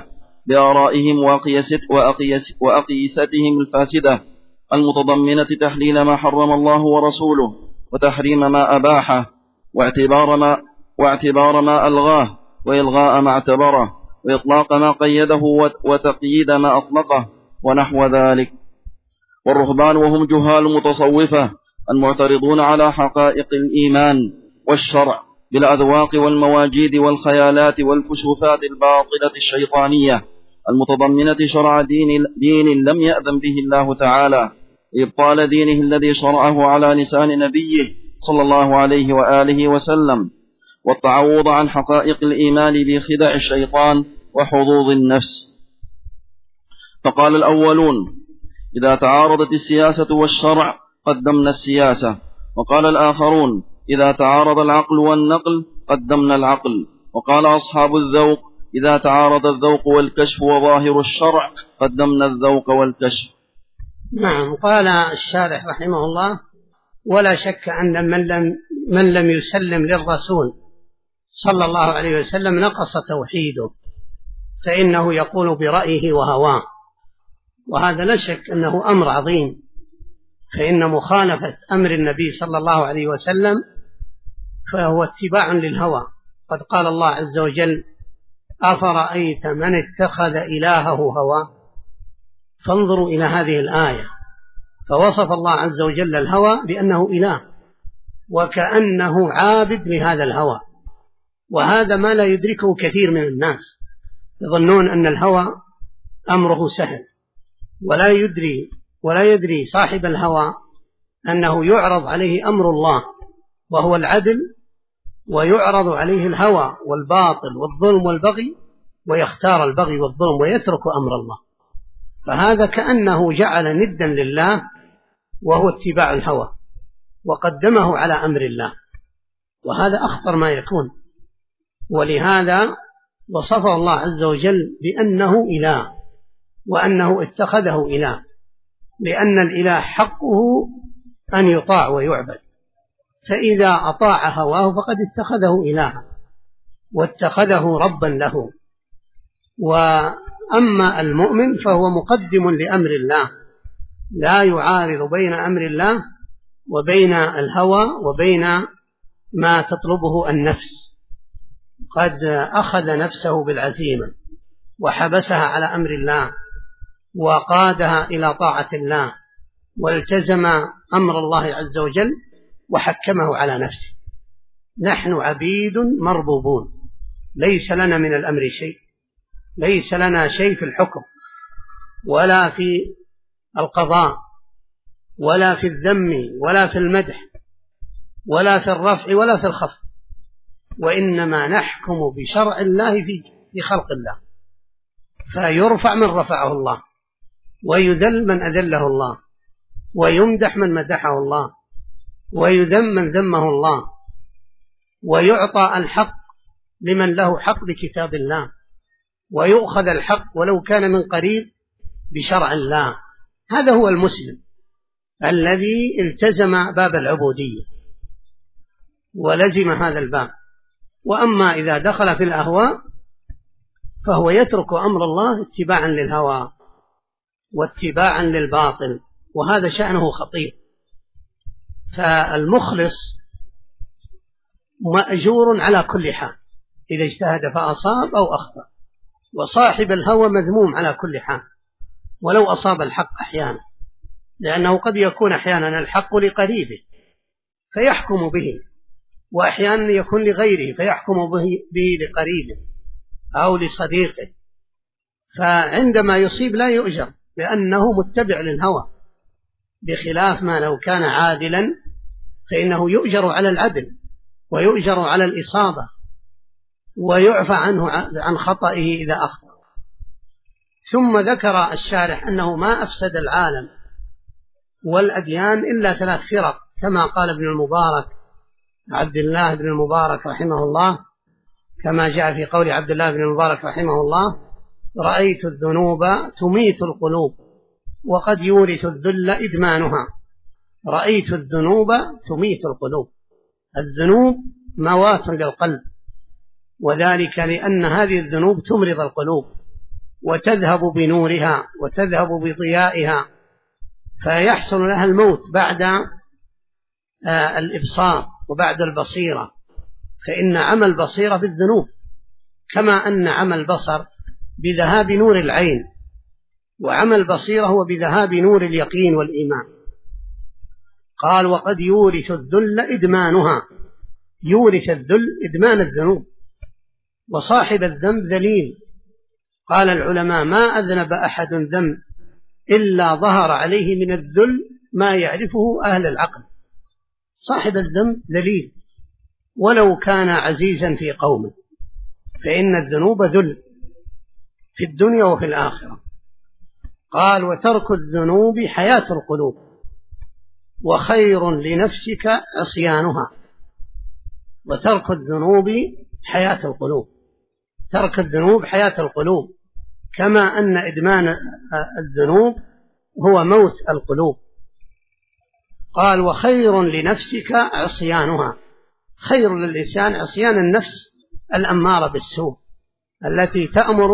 بآرائهم وأقيستهم الفاسدة المتضمنة تحليل ما حرم الله ورسوله وتحريم ما أباحه واعتبار ما ألغاه وإلغاء ما اعتبره وإطلاق ما قيده وتقييد ما أطلقه ونحو ذلك. والرهبان وهم جهال متصوفة المعترضون على حقائق الإيمان والشرع بالأذواق والمواجيد والخيالات والكشوفات الباطلة الشيطانية المتضمنة شرع دين لم يأذن به الله تعالى، إبطال دينه الذي شرعه على لسان نبيه صلى الله عليه وآله وسلم، والتعوض عن حقائق الإيمان بخدع الشيطان وحظوظ النفس. فقال الأولون: إذا تعارضت السياسة والشرع قدمنا السياسة. وقال الآخرون: إذا تعارض العقل والنقل قدمنا العقل. وقال أصحاب الذوق: إذا تعارض الذوق والكشف وظاهر الشرع قدمنا الذوق والكشف. نعم. قال الشارح رحمه الله: ولا شك أن من لم يسلم للرسول صلى الله عليه وسلم نقص توحيده، فإنه يقول برأيه وهواه، وهذا لا شك أنه أمر عظيم، فإن مخالفة أمر النبي صلى الله عليه وسلم فهو اتباع للهوى. قد قال الله عز وجل: أفرأيت من اتخذ إلهه هواه. فانظروا إلى هذه الآية، فوصف الله عز وجل الهوى بأنه إله وكأنه عابد لهذا الهوى، وهذا ما لا يدركه كثير من الناس، يظنون أن الهوى أمره سهل، ولا يدري صاحب الهوى أنه يعرض عليه أمر الله وهو العدل، ويعرض عليه الهوى والباطل والظلم والبغي، ويختار البغي والظلم ويترك أمر الله. فهذا كأنه جعل ندا لله وهو اتباع الهوى وقدمه على أمر الله، وهذا أخطر ما يكون. ولهذا وصفه الله عز وجل بأنه إله وأنه اتخذه إله، لأن الإله حقه أن يطاع ويعبد، فإذا أطاع هواه فقد اتخذه إلها واتخذه ربا له. وأما المؤمن فهو مقدم لأمر الله، لا يعارض بين أمر الله وبين الهوى وبين ما تطلبه النفس. قد أخذ نفسه بالعزيمة وحبسها على أمر الله وقادها إلى طاعة الله، والتزم أمر الله عز وجل وحكمه على نفسه. نحن عبيد مربوبون، ليس لنا من الأمر شيء، ليس لنا شيء في الحكم ولا في القضاء ولا في الذم ولا في المدح ولا في الرفع ولا في الخفض، وإنما نحكم بشرع الله في خلق الله، فيرفع من رفعه الله، ويذل من أذله الله، ويمدح من مدحه الله، ويذم من ذمه الله، ويعطى الحق لمن له حق بكتاب الله، ويؤخذ الحق ولو كان من قريب بشرع الله. هذا هو المسلم الذي التزم باب العبودية ولزم هذا الباب. وأما إذا دخل في الأهواء فهو يترك أمر الله اتباعا للهوى واتباعا للباطل، وهذا شأنه خطير. فالمخلص مأجور على كل حال إذا اجتهد فأصاب أو أخطأ، وصاحب الهوى مذموم على كل حال ولو أصاب الحق أحيانا، لأنه قد يكون أحيانا الحق لقريبه فيحكم به، وأحيانا يكون لغيره فيحكم به لقريبه أو لصديقه، فعندما يصيب لا يؤجر لأنه متبع للهوى، بخلاف ما لو كان عادلا فإنه يؤجر على العدل ويؤجر على الإصابة ويعفى عنه عن خطئه إذا أخطأ. ثم ذكر الشارح أنه ما أفسد العالم والأديان إلا 3 فرق، كما قال ابن المبارك عبد الله بن المبارك رحمه الله، كما جاء في قول عبد الله بن المبارك رحمه الله: رأيت الذنوب تميت القلوب وقد يورث الذل إدمانها. رأيت الذنوب تميت القلوب، الذنوب موات للقلب، وذلك لأن هذه الذنوب تمرض القلوب وتذهب بنورها وتذهب بضيائها، فيحصل لها الموت بعد الإبصار وبعد البصيرة، فإن عمى البصيرة بالذنوب، كما أن عمى البصر بذهاب نور العين، وعمى البصيرة هو بذهاب نور اليقين والإيمان. قال وقد يورث الذل إدمانها، يورث الذل إدمان الذنوب، وصاحب الذنب ذليل. قال العلماء ما أذنب أحد ذنب إلا ظهر عليه من الذل ما يعرفه أهل العقل. صاحب الذنب ذليل ولو كان عزيزا في قومه، فإن الذنوب ذل في الدنيا وفي الآخرة. قال وترك الذنوب حياة القلوب، وخير لنفسك عصيانها. وترك الذنوب حياة القلوب، ترك الذنوب حياة القلوب، كما أن إدمان الذنوب هو موت القلوب. قال وخير لنفسك عصيانها، خير للإنسان عصيان النفس الأمارة بالسوء التي تأمر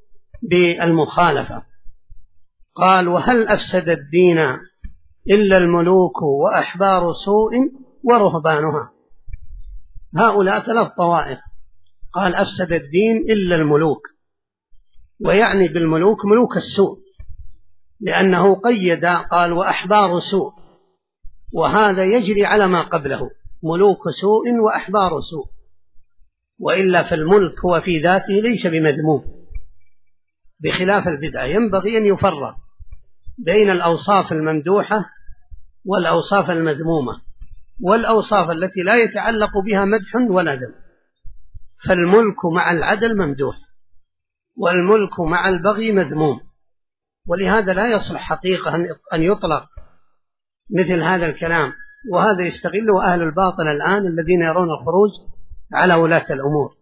بالمخالفة. قال وهل أفسد الدين إلا الملوك وأحبار سوء ورهبانها. هؤلاء 3 طوائف. قال أفسد الدين إلا الملوك، ويعني بالملوك ملوك السوء، لأنه قيد قال وأحبار سوء، وهذا يجري على ما قبله، ملوك سوء وأحبار سوء، وإلا فالملك هو في ذاته ليس بمذموم، بخلاف البدعة. ينبغي أن يفرق بين الأوصاف الممدوحة والأوصاف المذمومة، والأوصاف التي لا يتعلق بها مدح ولا ذم. فالملك مع العدل ممدوح، والملك مع البغي مذموم، ولهذا لا يصلح حقيقة أن يطلق مثل هذا الكلام، وهذا يستغله أهل الباطل الآن الذين يرون الخروج على ولاة الأمور.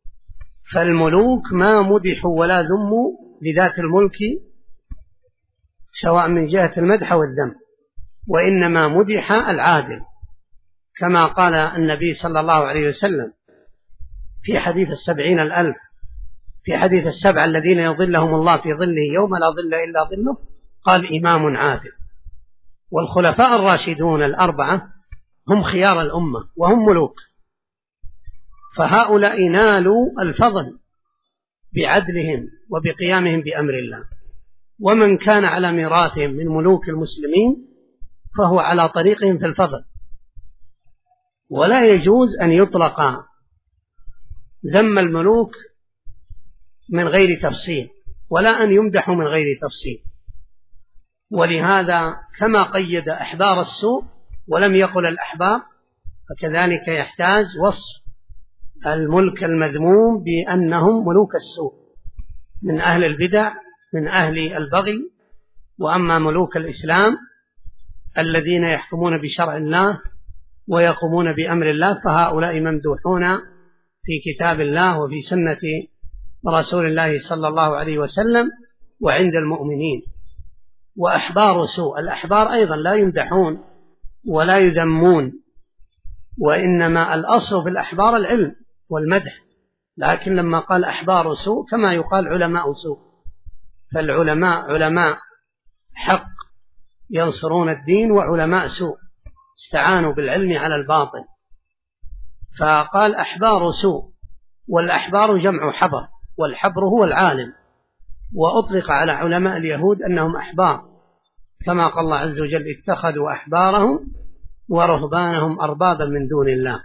فالملوك ما مدحوا ولا ذموا لذات الملك سواء من جهة المدح والذم، وإنما مدح العادل، كما قال النبي صلى الله عليه وسلم في حديث 70,000، في حديث 7 الذين يظلهم الله في ظله يوم لا ظل إلا ظله، قال إمام عادل. والخلفاء الراشدون 4 هم خيار الأمة وهم ملوك، فهؤلاء نالوا الفضل بعدلهم وبقيامهم بأمر الله. ومن كان على ميراثهم من ملوك المسلمين فهو على طريقهم في الفضل. ولا يجوز أن يطلق ذم الملوك من غير تفصيل، ولا أن يمدحوا من غير تفصيل. ولهذا كما قيد أحبار السوء ولم يقل الأحبار، فكذلك يحتاج وصف الملك المذموم بأنهم ملوك السوء من أهل البدع من أهل البغي. وأما ملوك الإسلام الذين يحكمون بشرع الله ويقومون بأمر الله فهؤلاء ممدوحون في كتاب الله وفي سنة رسول الله صلى الله عليه وسلم وعند المؤمنين. وأحبار سوء، الأحبار أيضا لا يمدحون ولا يذمون، وإنما الأصل في الأحبار العلم والمدح، لكن لما قال أحبار سوء كما يقال علماء سوء، فالعلماء علماء حق ينصرون الدين، وعلماء سوء استعانوا بالعلم على الباطل. فقال أحبار سوء، والأحبار جمع حبر، والحبر هو العالم، وأطلق على علماء اليهود أنهم أحبار، كما قال الله عز وجل اتخذوا أحبارهم ورهبانهم أربابا من دون الله.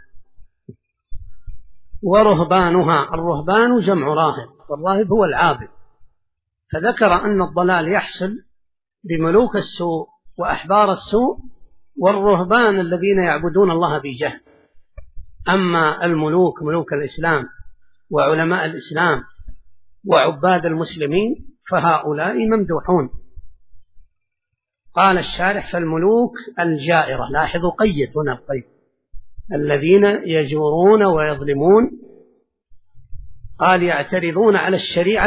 ورهبانها، الرهبان جمع راهب، والراهب هو العابد. فذكر أن الضلال يحصل بملوك السوء وأحبار السوء والرهبان الذين يعبدون الله بجهل. أما الملوك ملوك الإسلام وعلماء الإسلام وعباد المسلمين فهؤلاء ممدوحون. قال الشارح فالملوك الجائرة، لاحظوا قيد هنا القيد، الذين يجورون ويظلمون. قال يعترضون على الشريعة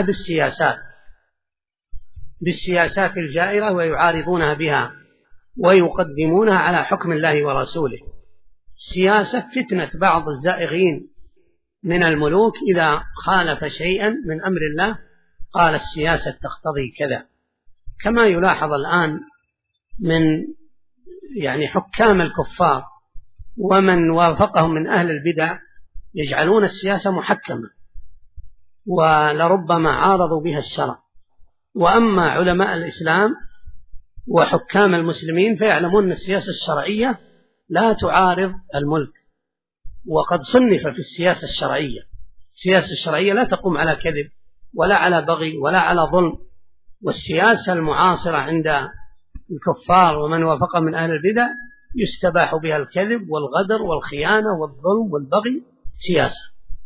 بالسياسات الجائرة ويعارضونها بها ويقدمونها على حكم الله ورسوله. السياسة فتنة بعض الزائغين من الملوك إذا خالف شيئا من أمر الله قال السياسة تقتضي كذا، كما يلاحظ الآن من حكام الكفار ومن وافقهم من أهل البدع يجعلون السياسة محكمة ولربما عارضوا بها الشرع. وأما علماء الإسلام وحكام المسلمين فيعلمون أن السياسة الشرعية لا تعارض الملك، وقد صنف في السياسة الشرعية. السياسة الشرعية لا تقوم على كذب ولا على بغي ولا على ظلم. والسياسة المعاصرة عند الكفار ومن وافق من أهل البدع يستباح بها الكذب والغدر والخيانة والظلم والبغي سياسة.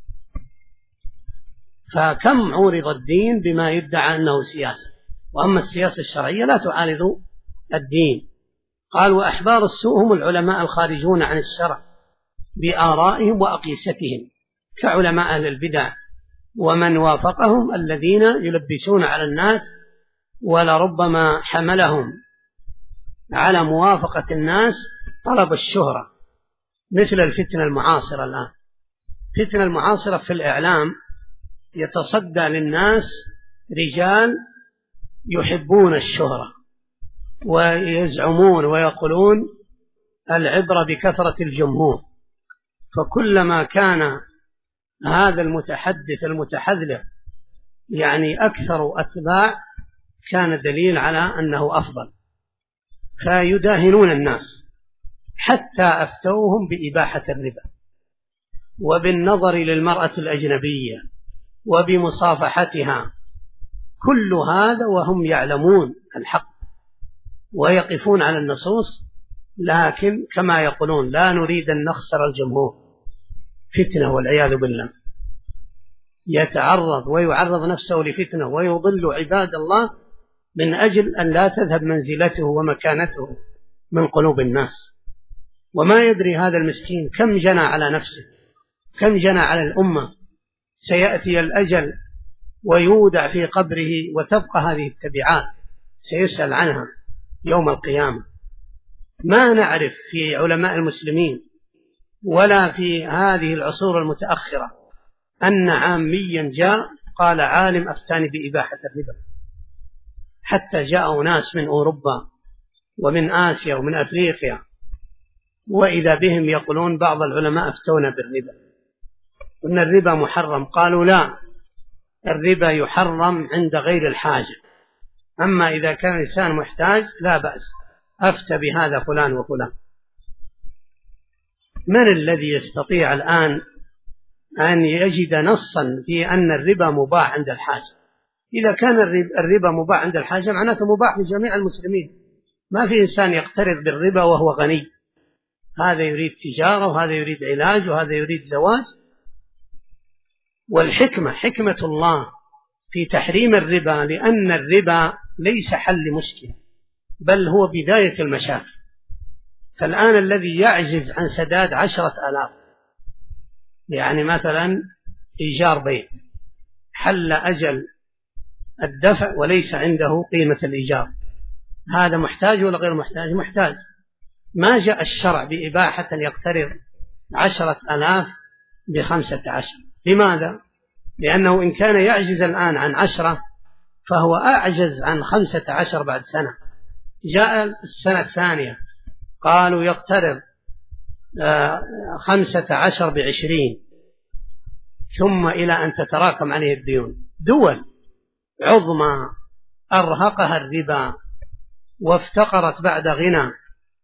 فكم عورض الدين بما يدعى أنه سياسة، وأما السياسة الشرعية لا تعارض الدين. قال وأحبار السوء هم العلماء الخارجون عن الشرع بآرائهم وأقيستهم كعلماء أهل البدع ومن وافقهم الذين يلبسون على الناس، ولربما حملهم على موافقة الناس طلب الشهرة، مثل الفتنة المعاصرة الآن. الفتنة المعاصرة في الإعلام يتصدى للناس رجال يحبون الشهرة ويزعمون ويقولون العبرة بكثرة الجمهور، فكلما كان هذا المتحدث المتحذلق أكثر أتباع كان دليل على أنه أفضل، فيداهنون الناس حتى أفتوهم بإباحة الربا وبالنظر للمرأة الأجنبية وبمصافحتها، كل هذا وهم يعلمون الحق ويقفون على النصوص، لكن كما يقولون لا نريد أن نخسر الجمهور. فتنة والعياذ بالله، يتعرض ويعرض نفسه لفتنة ويضل عباد الله من أجل أن لا تذهب منزلته ومكانته من قلوب الناس. وما يدري هذا المسكين كم جنى على نفسه، كم جنى على الأمة. سيأتي الأجل ويودع في قبره وتبقى هذه التبعات سيسأل عنها يوم القيامة. ما نعرف في علماء المسلمين ولا في هذه العصور المتأخرة أن عاميا جاء قال عالم أفتاني بإباحة الربا، حتى جاءوا ناس من أوروبا ومن آسيا ومن أفريقيا وإذا بهم يقولون بعض العلماء أفتونا بالربا وأن الربا محرم. قالوا لا، الربا يحرم عند غير الحاجة، أما إذا كان الإنسان محتاج لا بأس، أفتى بهذا فلان وفلان. من الذي يستطيع الآن أن يجد نصا في أن الربا مباح عند الحاجة؟ إذا كان الربا مباح عند الحاجة معناته مباح لجميع المسلمين. ما في إنسان يقترض بالربا وهو غني، هذا يريد تجارة وهذا يريد علاج وهذا يريد زواج. والحكمة حكمة الله في تحريم الربا، لأن الربا ليس حل مشكلة بل هو بداية المشاكل. فالآن الذي يعجز عن سداد 10,000 مثلا إيجار بيت، حل أجل الدفع وليس عنده قيمة الإيجار، هذا محتاج ولا غير محتاج؟ محتاج. ما جاء الشرع بإباحة يقترض 10,000 ب15. لماذا؟ لأنه إن كان يعجز الآن عن 10 فهو أعجز عن 15 بعد سنة. جاء السنة الثانية قالوا يقترض 15 ب20، ثم إلى أن تتراكم عليه الديون. دول عظمى أرهقها الربا وافتقرت بعد غنى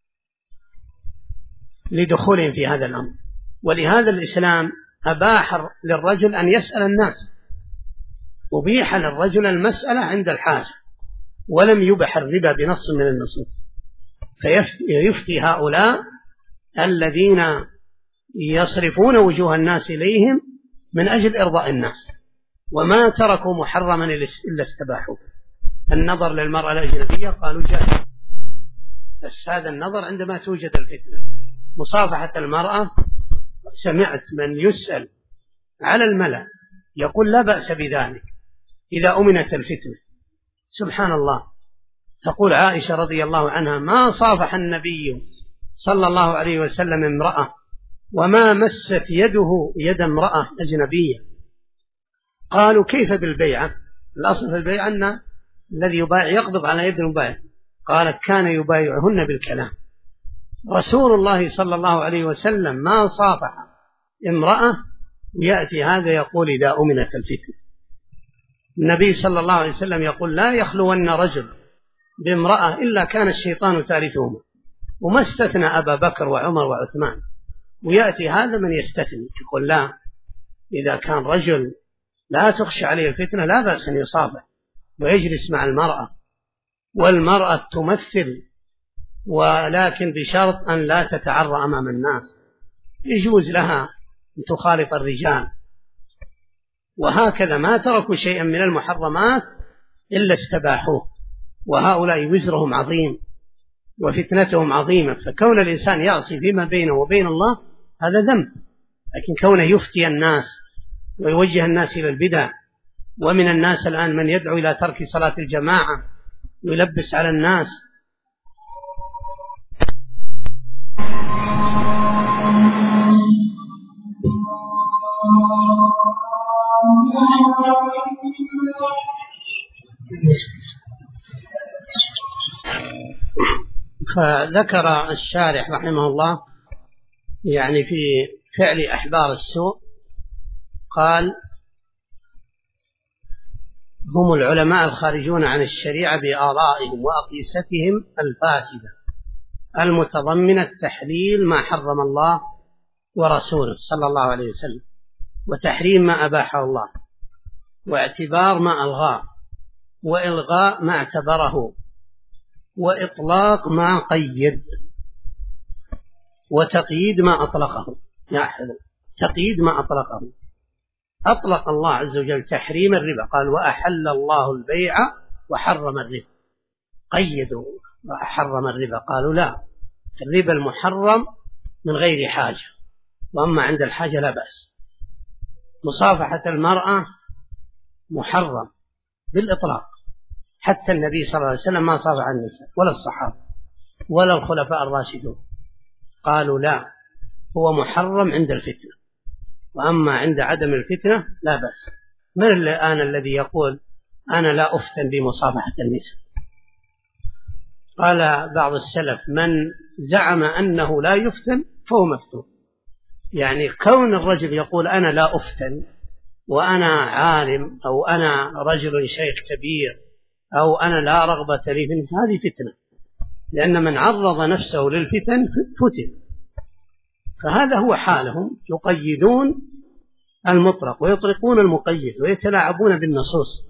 لدخولهم في هذا الأمر. ولهذا الإسلام أباح للرجل أن يسأل الناس، أبيح للرجل المسألة عند الحاجة، ولم يبح الربا بنص من النصوص. فيفتي هؤلاء الذين يصرفون وجوه الناس إليهم من أجل إرضاء الناس، وما تركوا محرما إلا استباحوه. النظر للمرأة الأجنبية قالوا جائز، بس هذا النظر عندما توجد الفتنة. مصافحة المرأة، سمعت من يسأل على الملأ يقول لا بأس بذلك إذا أمنت الفتنة. سبحان الله. تقول عائشة رضي الله عنها ما صافح النبي صلى الله عليه وسلم امرأة وما مست يده يد امرأة أجنبية. قالوا كيف بالبيعة؟ الأصل في البيع أن الذي يبايع يقبض على يد المبايع. قال كان يبايعهن بالكلام. رسول الله صلى الله عليه وسلم ما صافح امرأة يأتي هذا يقول إذا أمنت الفتنة. النبي صلى الله عليه وسلم يقول لا يخلون رجل بامرأة إلا كان الشيطان ثالثهما، وما استثنى أبا بكر وعمر وعثمان. ويأتي هذا من يستثني يقول لا، إذا كان رجل لا تخشى عليه الفتنة لا بأس أن يصافح ويجلس مع المرأة، والمرأة تمثل، ولكن بشرط أن لا تتعرى أمام الناس، يجوز لها أن تخالط الرجال. وهكذا ما تركوا شيئا من المحرمات إلا استباحوه، وهؤلاء وزرهم عظيم وفتنتهم عظيمة. فكون الإنسان يعصي فيما بينه وبين الله هذا ذنب، لكن كونه يفتي الناس ويوجه الناس إلى البدع. ومن الناس الآن من يدعو إلى ترك صلاة الجماعة ويلبس على الناس. فذكر الشارح رحمه الله يعني في فعل أحبار السوء، قال هم العلماء الخارجون عن الشريعة بآرائهم وأقيستهم الفاسدة المتضمنة تحليل ما حرم الله ورسوله صلى الله عليه وسلم، وتحريم ما أباحه الله، واعتبار ما ألغاه، وإلغاء ما اعتبره، وإطلاق ما قيد، وتقييد ما أطلقه. تقييد ما أطلقه. أطلق الله عز وجل تحريم الربا، قال وأحل الله البيع وحرم الربا. قيدوا وحرم الربا، قالوا لا، الربا المحرم من غير حاجة، وأما عند الحاجة لا بأس. مصافحة المرأة محرم بالإطلاق، حتى النبي صلى الله عليه وسلم ما صافح النساء ولا الصحابة ولا الخلفاء الراشدون، قالوا لا، هو محرم عند الفتنة، وأما عند عدم الفتنة لا بأس. من الآن الذي يقول أنا لا أفتن بمصافحة النساء؟ قال بعض السلف من زعم أنه لا يفتن فهو مفتون. يعني كون الرجل يقول أنا لا أفتن وأنا عالم، أو أنا رجل شيخ كبير، أو أنا لا رغبة لي في النساء، هذه فتنة، لأن من عرض نفسه للفتن فتن. فهذا هو حالهم، يقيدون المطلق ويطلقون المقيد ويتلاعبون بالنصوص.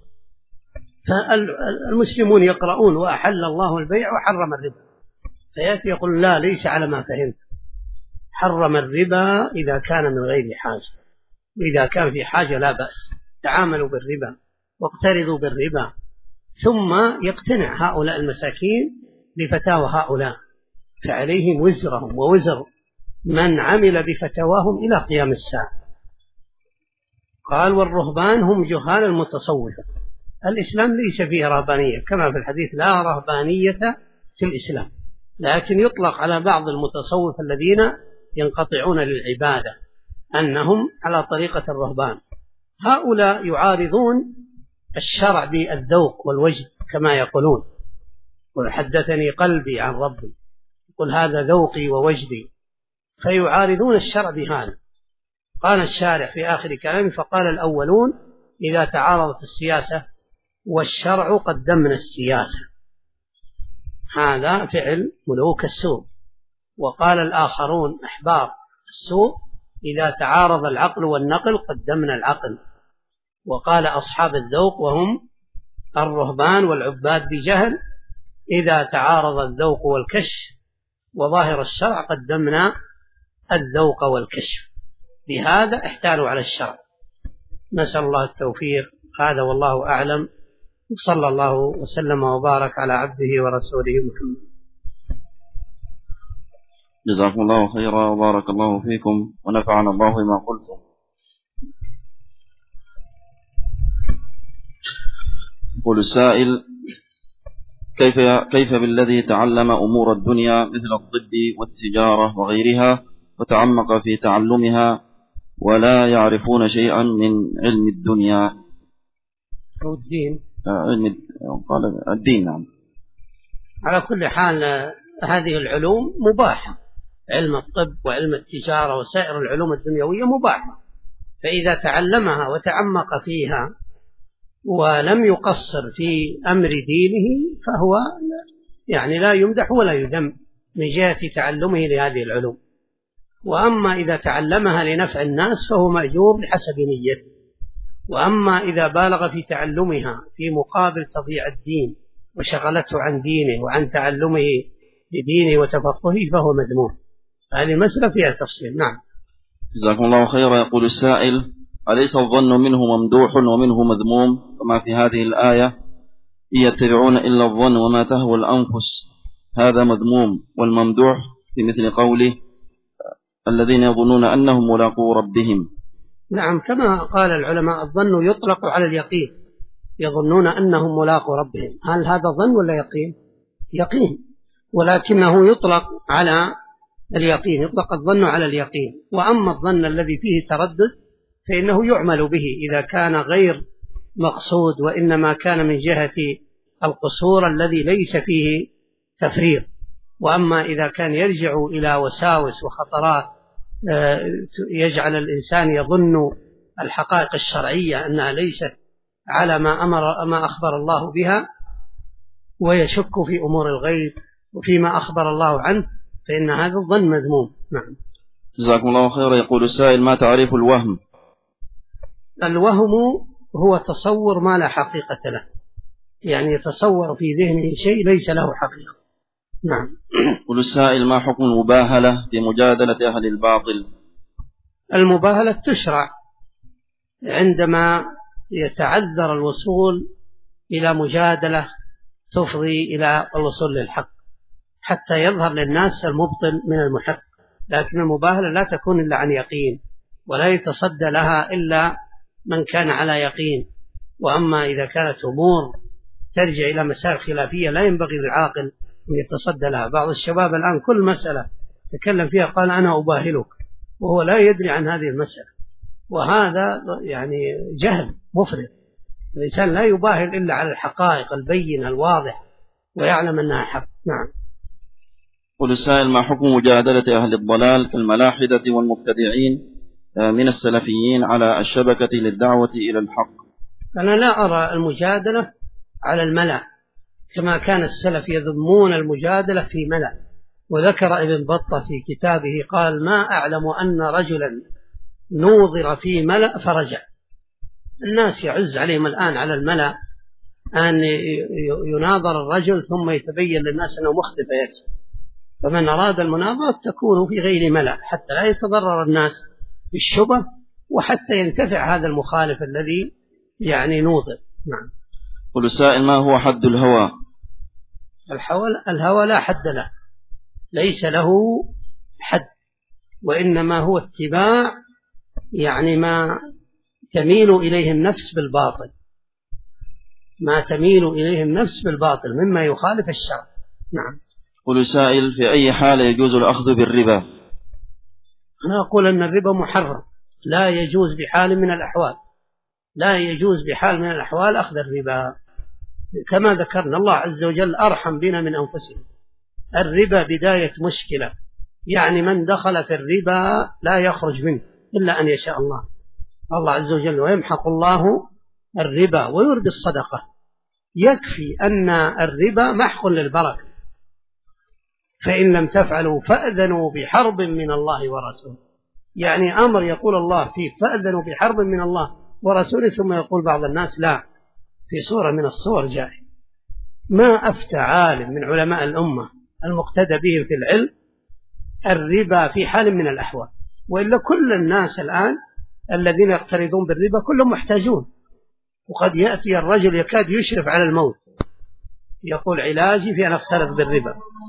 فالمسلمون يقرؤون وأحل الله البيع وحرم الربا، فيأتي يقول لا، ليس على ما فهمت، حرم الربا إذا كان من غير حاجة، وإذا كان في حاجة لا بأس، تعاملوا بالربا واقترضوا بالربا. ثم يقتنع هؤلاء المساكين بفتاوى هؤلاء، فعليهم وزرهم ووزر من عمل بفتواهم إلى قيام الساعة. قال والرهبان هم جهال المتصوفة. الإسلام ليس فيه رهبانية كما في الحديث، لا رهبانية في الإسلام، لكن يطلق على بعض المتصوفة الذين ينقطعون للعبادة أنهم على طريقة الرهبان. هؤلاء يعارضون الشرع بالذوق والوجد كما يقولون، وحدثني قلبي عن ربي، يقول هذا ذوقي ووجدي، فيعارضون الشرع بهذا. قال الشارع في آخر كلامه فقال الأولون إذا تعارضت السياسة والشرع قدمنا السياسة، هذا فعل ملوك السوء. وقال الآخرون أحبار السوء إذا تعارض العقل والنقل قدمنا العقل. وقال أصحاب الذوق وهم الرهبان والعباد بجهل إذا تعارض الذوق والكشف وظاهر الشرع قدمنا الذوق والكشف. بهذا احتالوا على الشرع. نسأل الله التوفيق. هذا والله أعلم، صلى الله وسلم وبارك على عبده ورسوله محمد. جزاكم الله خيرا وبارك الله فيكم ونفعنا الله بما قلتم. يقول السائل كيف بالذي تعلم أمور الدنيا مثل الطب والتجارة وغيرها وتعمق في تعلمها ولا يعرفون شيئا من علم الدنيا؟ أو الدين. قال الدين. نعم. على كل حال هذه العلوم مباحة، علم الطب وعلم التجارة وسائر العلوم الدنيوية مباحة، فإذا تعلمها وتعمق فيها ولم يقصر في أمر دينه فهو يعني لا يمدح ولا يذم من جهة تعلمه لهذه العلوم. وأما إذا تعلمها لنفع الناس فهو مأجور بحسب نيته، وأما إذا بالغ في تعلمها في مقابل تضييع الدين وشغلته عن دينه وعن تعلمه لدينه وتفقهه فهو مذموم. هذه المسألة فيها تفصيل. نعم. جزاكم الله خيرا. يقول السائل: أليس الظن منه ممدوح ومنه مذموم؟ كما في هذه الآية: إن يتبعون إلا الظن وما تهوى الأنفس، هذا مذموم، والممدوح في مثل قوله: الذين يظنون أنهم ملاقو ربهم. نعم، كما قال العلماء الظن يطلق على اليقين، يظنون أنهم ملاقو ربهم. هل هذا ظن ولا يقين؟ يقين، ولكنه يطلق على اليقين، يطلق الظن على اليقين. وأما الظن الذي فيه تردد فإنه يعمل به إذا كان غير مقصود، وإنما كان من جهة القصور الذي ليس فيه تفريط. وأما إذا كان يرجع إلى وساوس وخطرات يجعل الإنسان يظن الحقائق الشرعية أنها ليست على ما أخبر الله بها، ويشك في أمور الغيب وفيما أخبر الله عنه، فإن هذا الظن مذموم. نعم. جزاكم الله خيرا. يقول السائل: ما تعريف الوهم؟ الوهم هو تصور ما لا حقيقة له، يعني يتصور في ذهنه شيء ليس له حقيقة. نعم. يقول السائل: ما حكم المباهلة في مجادلة أهل الباطل؟ المباهلة تشرع عندما يتعذر الوصول إلى مجادلة تفضي إلى الوصول للحق حتى يظهر للناس المبطل من المحق، لكن المباهلة لا تكون إلا عن يقين، ولا يتصدى لها إلا من كان على يقين. وأما إذا كانت أمور ترجع إلى مسائل خلافية لا ينبغي للعاقل أن يتصدى لها. بعض الشباب الآن كل مسألة تكلم فيها قال أنا أباهلك، وهو لا يدري عن هذه المسألة، وهذا يعني جهل مفرط. الإنسان لا يباهل إلا على الحقائق البينة الواضح ويعلم أنها حق. نعم. يقول السائل: ما حكم مجادلة أهل الضلال كالملاحدة والمبتدعين من السلفيين على الشبكة للدعوة إلى الحق؟ أنا لا أرى المجادلة على الملأ كما كان السلف يذمون المجادلة في ملأ. وذكر ابن بطة في كتابه قال: ما أعلم أن رجلا نوظر في ملأ فرجع. الناس يعز عليهم الآن على الملأ أن يناظر الرجل ثم يتبين للناس أنه مخطئ فيكسب. فمن أراد المناظرة تكون في غير ملأ حتى لا يتضرر الناس بالشبه، وحتى ينتفع هذا المخالف الذي يعني نوظر. نعم. يقول السائل: ما هو حد الهوى؟ الهوى لا حد له، ليس له حد، وإنما هو اتباع يعني ما تميل إليه النفس بالباطل، ما تميل إليه النفس بالباطل مما يخالف الشرع. نعم. يقول السائل: في أي حال يجوز الأخذ بالربا؟ أنا أقول أن الربا محرم، لا يجوز بحال من الأحوال، لا يجوز بحال من الأحوال أخذ الربا، كما ذكرنا الله عز وجل أرحم بنا من أنفسنا. الربا بداية مشكلة، يعني من دخل في الربا لا يخرج منه إلا أن يشاء الله عز وجل، ويمحق الله الربا ويربي الصدقة. يكفي أن الربا محق للبركة، فإن لم تفعلوا فأذنوا بحرب من الله ورسوله. يعني أمر يقول الله فيه فأذنوا بحرب من الله ورسوله، ثم يقول بعض الناس لا، في صورة من الصور جائز. ما أفتى عالم من علماء الأمة المقتدى به في العلم الربا في حال من الأحوال، وإلا كل الناس الآن الذين يقترضون بالربا كلهم محتاجون، وقد يأتي الرجل يكاد يشرف على الموت يقول علاجي في أن أقترض بالربا،